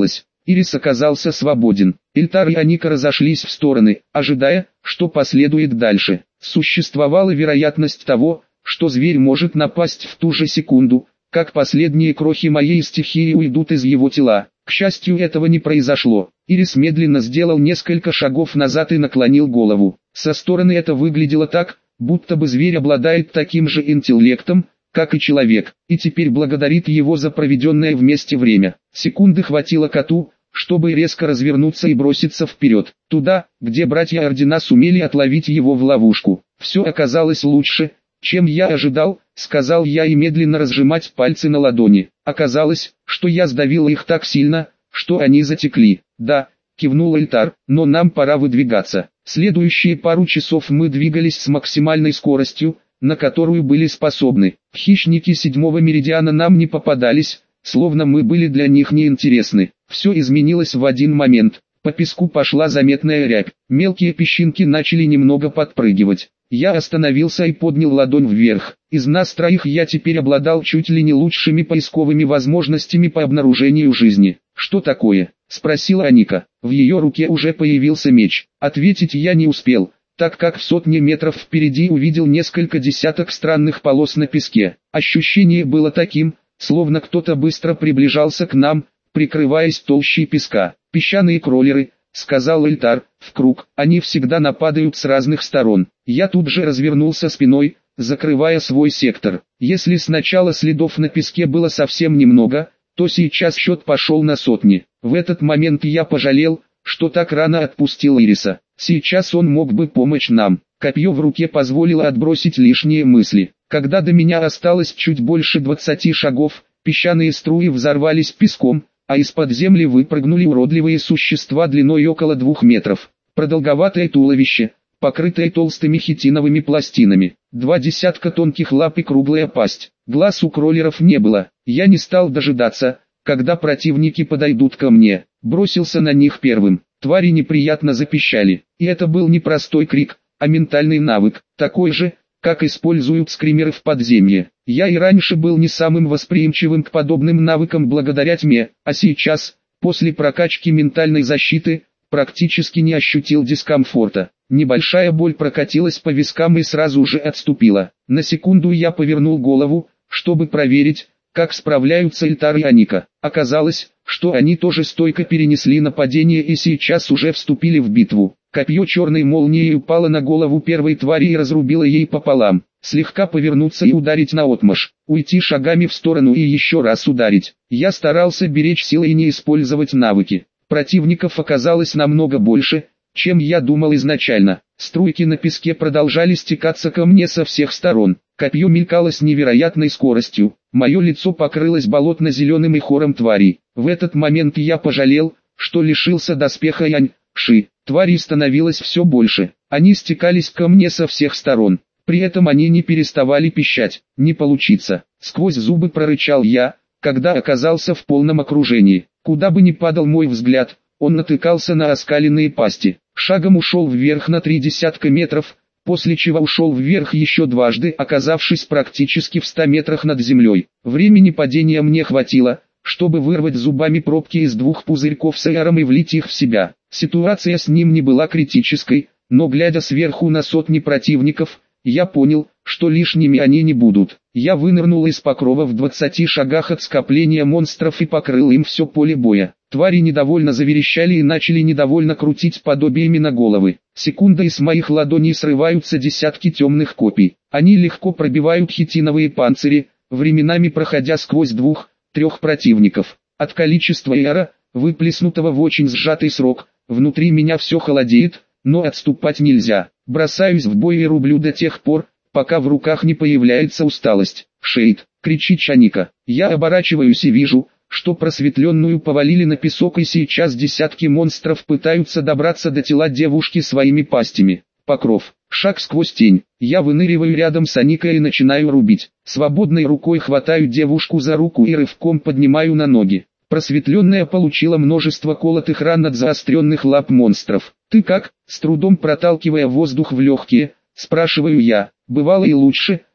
Ирис оказался свободен. Эльтар и Аника разошлись в стороны, ожидая, что последует дальше. Существовала вероятность того, что зверь может напасть в ту же секунду, как последние крохи моей стихии уйдут из его тела. К счастью, этого не произошло. Ирис медленно сделал несколько шагов назад и наклонил голову. Со стороны это выглядело так, будто бы зверь обладает таким же интеллектом, как и человек, и теперь благодарит его за проведенное вместе время. Секунды хватило коту, чтобы резко развернуться и броситься вперед, туда, где братья Ордена сумели отловить его в ловушку. Все оказалось лучше, чем я ожидал, сказал я и медленно разжимать пальцы на ладони. Оказалось, что я сдавил их так сильно, что они затекли. Да, кивнул Эльтар, но нам пора выдвигаться. Следующие пару часов мы двигались с максимальной скоростью, на которую были способны. Хищники седьмого меридиана нам не попадались, словно мы были для них неинтересны. Все изменилось в один момент. По песку пошла заметная рябь. Мелкие песчинки начали немного подпрыгивать. Я остановился и поднял ладонь вверх. Из нас троих я теперь обладал чуть ли не лучшими поисковыми возможностями по обнаружению жизни. «Что такое?» – спросила Аника. В ее руке уже появился меч. Ответить я не успел, так как в сотне метров впереди увидел несколько десяток странных полос на песке. Ощущение было таким, словно кто-то быстро приближался к нам, прикрываясь толщей песка. «Песчаные кроллеры», — сказал Эльтар, — «в круг, они всегда нападают с разных сторон». Я тут же развернулся спиной, закрывая свой сектор. Если сначала следов на песке было совсем немного, то сейчас счет пошел на сотни. В этот момент я пожалел, что так рано отпустил Ириса. Сейчас он мог бы помочь нам. Копье в руке позволило отбросить лишние мысли. Когда до меня осталось чуть больше 20 шагов, песчаные струи взорвались песком, а из-под земли выпрыгнули уродливые существа длиной около 2 метров. Продолговатое туловище, покрытое толстыми хитиновыми пластинами, 2 десятка тонких лап и круглая пасть. Глаз у кроллеров не было. Я не стал дожидаться, когда противники подойдут ко мне. Бросился на них первым. Твари неприятно запищали. И это был не простой крик, а ментальный навык, такой же, как используют скримеры в подземье. Я и раньше был не самым восприимчивым к подобным навыкам благодаря тьме, а сейчас, после прокачки ментальной защиты, практически не ощутил дискомфорта. Небольшая боль прокатилась по вискам и сразу же отступила. На секунду я повернул голову, чтобы проверить, как справляются Эльтар и Аника. Оказалось, что они тоже стойко перенесли нападение и сейчас уже вступили в битву. Копье черной молнией упало на голову первой твари и разрубило ей пополам. Слегка повернуться и ударить наотмашь, уйти шагами в сторону и еще раз ударить. Я старался беречь силы и не использовать навыки. Противников оказалось намного больше, чем я думал изначально. Струйки на песке продолжали стекаться ко мне со всех сторон. Копье мелькало с невероятной скоростью. Мое лицо покрылось болотно-зеленым и хором тварей. В этот момент я пожалел, что лишился доспеха Янь-Ши. Тварей становилось все больше. Они стекались ко мне со всех сторон. При этом они не переставали пищать. «Не получится!» Сквозь зубы прорычал я, когда оказался в полном окружении. Куда бы ни падал мой взгляд, он натыкался на оскаленные пасти. Шагом ушел вверх на 3 десятка метров, после чего ушел вверх еще дважды, оказавшись практически в 100 метрах над землей. Времени падения мне хватило, чтобы вырвать зубами пробки из 2 пузырьков с аэром и влить их в себя. Ситуация с ним не была критической, но глядя сверху на сотни противников, я понял, что лишними они не будут. Я вынырнул из покрова в 20 шагах от скопления монстров и покрыл им все поле боя. Твари недовольно заверещали и начали недовольно крутить подобиями на головы. Секунда, и с моих ладоней срываются десятки темных копий. Они легко пробивают хитиновые панцири, временами проходя сквозь 2-3 противников. От количества эра, выплеснутого в очень сжатый срок, внутри меня все холодеет, но отступать нельзя. Бросаюсь в бой и рублю до тех пор, пока в руках не появляется усталость. «Шейд!» — кричит Аника. Я оборачиваюсь и вижу, что просветленную повалили на песок, и сейчас десятки монстров пытаются добраться до тела девушки своими пастями. Покров. Шаг сквозь тень. Я выныриваю рядом с Аникой и начинаю рубить. Свободной рукой хватаю девушку за руку и рывком поднимаю на ноги. Просветленная получила множество колотых ран от заостренных лап монстров. «Ты как?» — с трудом проталкивая воздух в легкие, спрашиваю я. «Бывало и лучше»,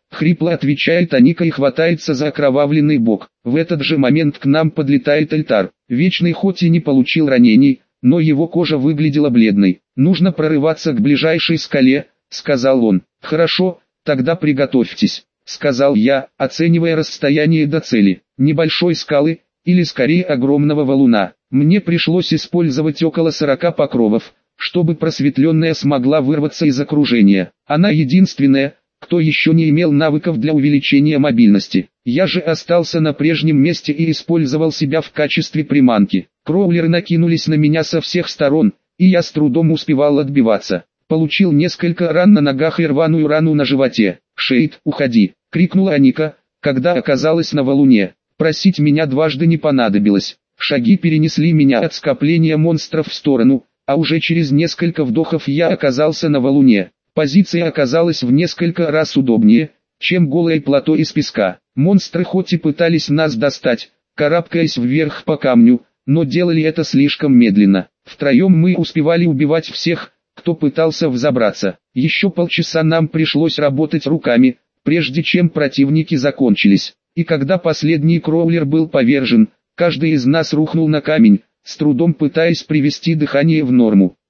Хрипло отвечает Аника и хватается за окровавленный бок. В этот же момент к нам подлетает Эльтар. Вечный хоть и не получил ранений, но его кожа выглядела бледной. «Нужно прорываться к ближайшей скале», — сказал он. «Хорошо, тогда приготовьтесь», — сказал я, оценивая расстояние до цели. Небольшой скалы, или скорее огромного валуна. Мне пришлось использовать около 40 покровов, чтобы просветленная смогла вырваться из окружения. Она единственная, кто еще не имел навыков для увеличения мобильности. Я же остался на прежнем месте и использовал себя в качестве приманки. Кроулеры накинулись на меня со всех сторон, и я с трудом успевал отбиваться. Получил несколько ран на ногах и рваную рану на животе. «Шейд, уходи!» — крикнула Аника, когда оказалась на валуне. Просить меня дважды не понадобилось. Шаги перенесли меня от скопления монстров в сторону, а уже через несколько вдохов я оказался на валуне. Позиция оказалась в несколько раз удобнее, чем голое плато из песка. Монстры хоть и пытались нас достать, карабкаясь вверх по камню, но делали это слишком медленно. Втроем мы успевали убивать всех, кто пытался взобраться. Еще полчаса нам пришлось работать руками, прежде чем противники закончились. И когда последний кроулер был повержен, каждый из нас рухнул на камень, с трудом пытаясь привести дыхание в норму.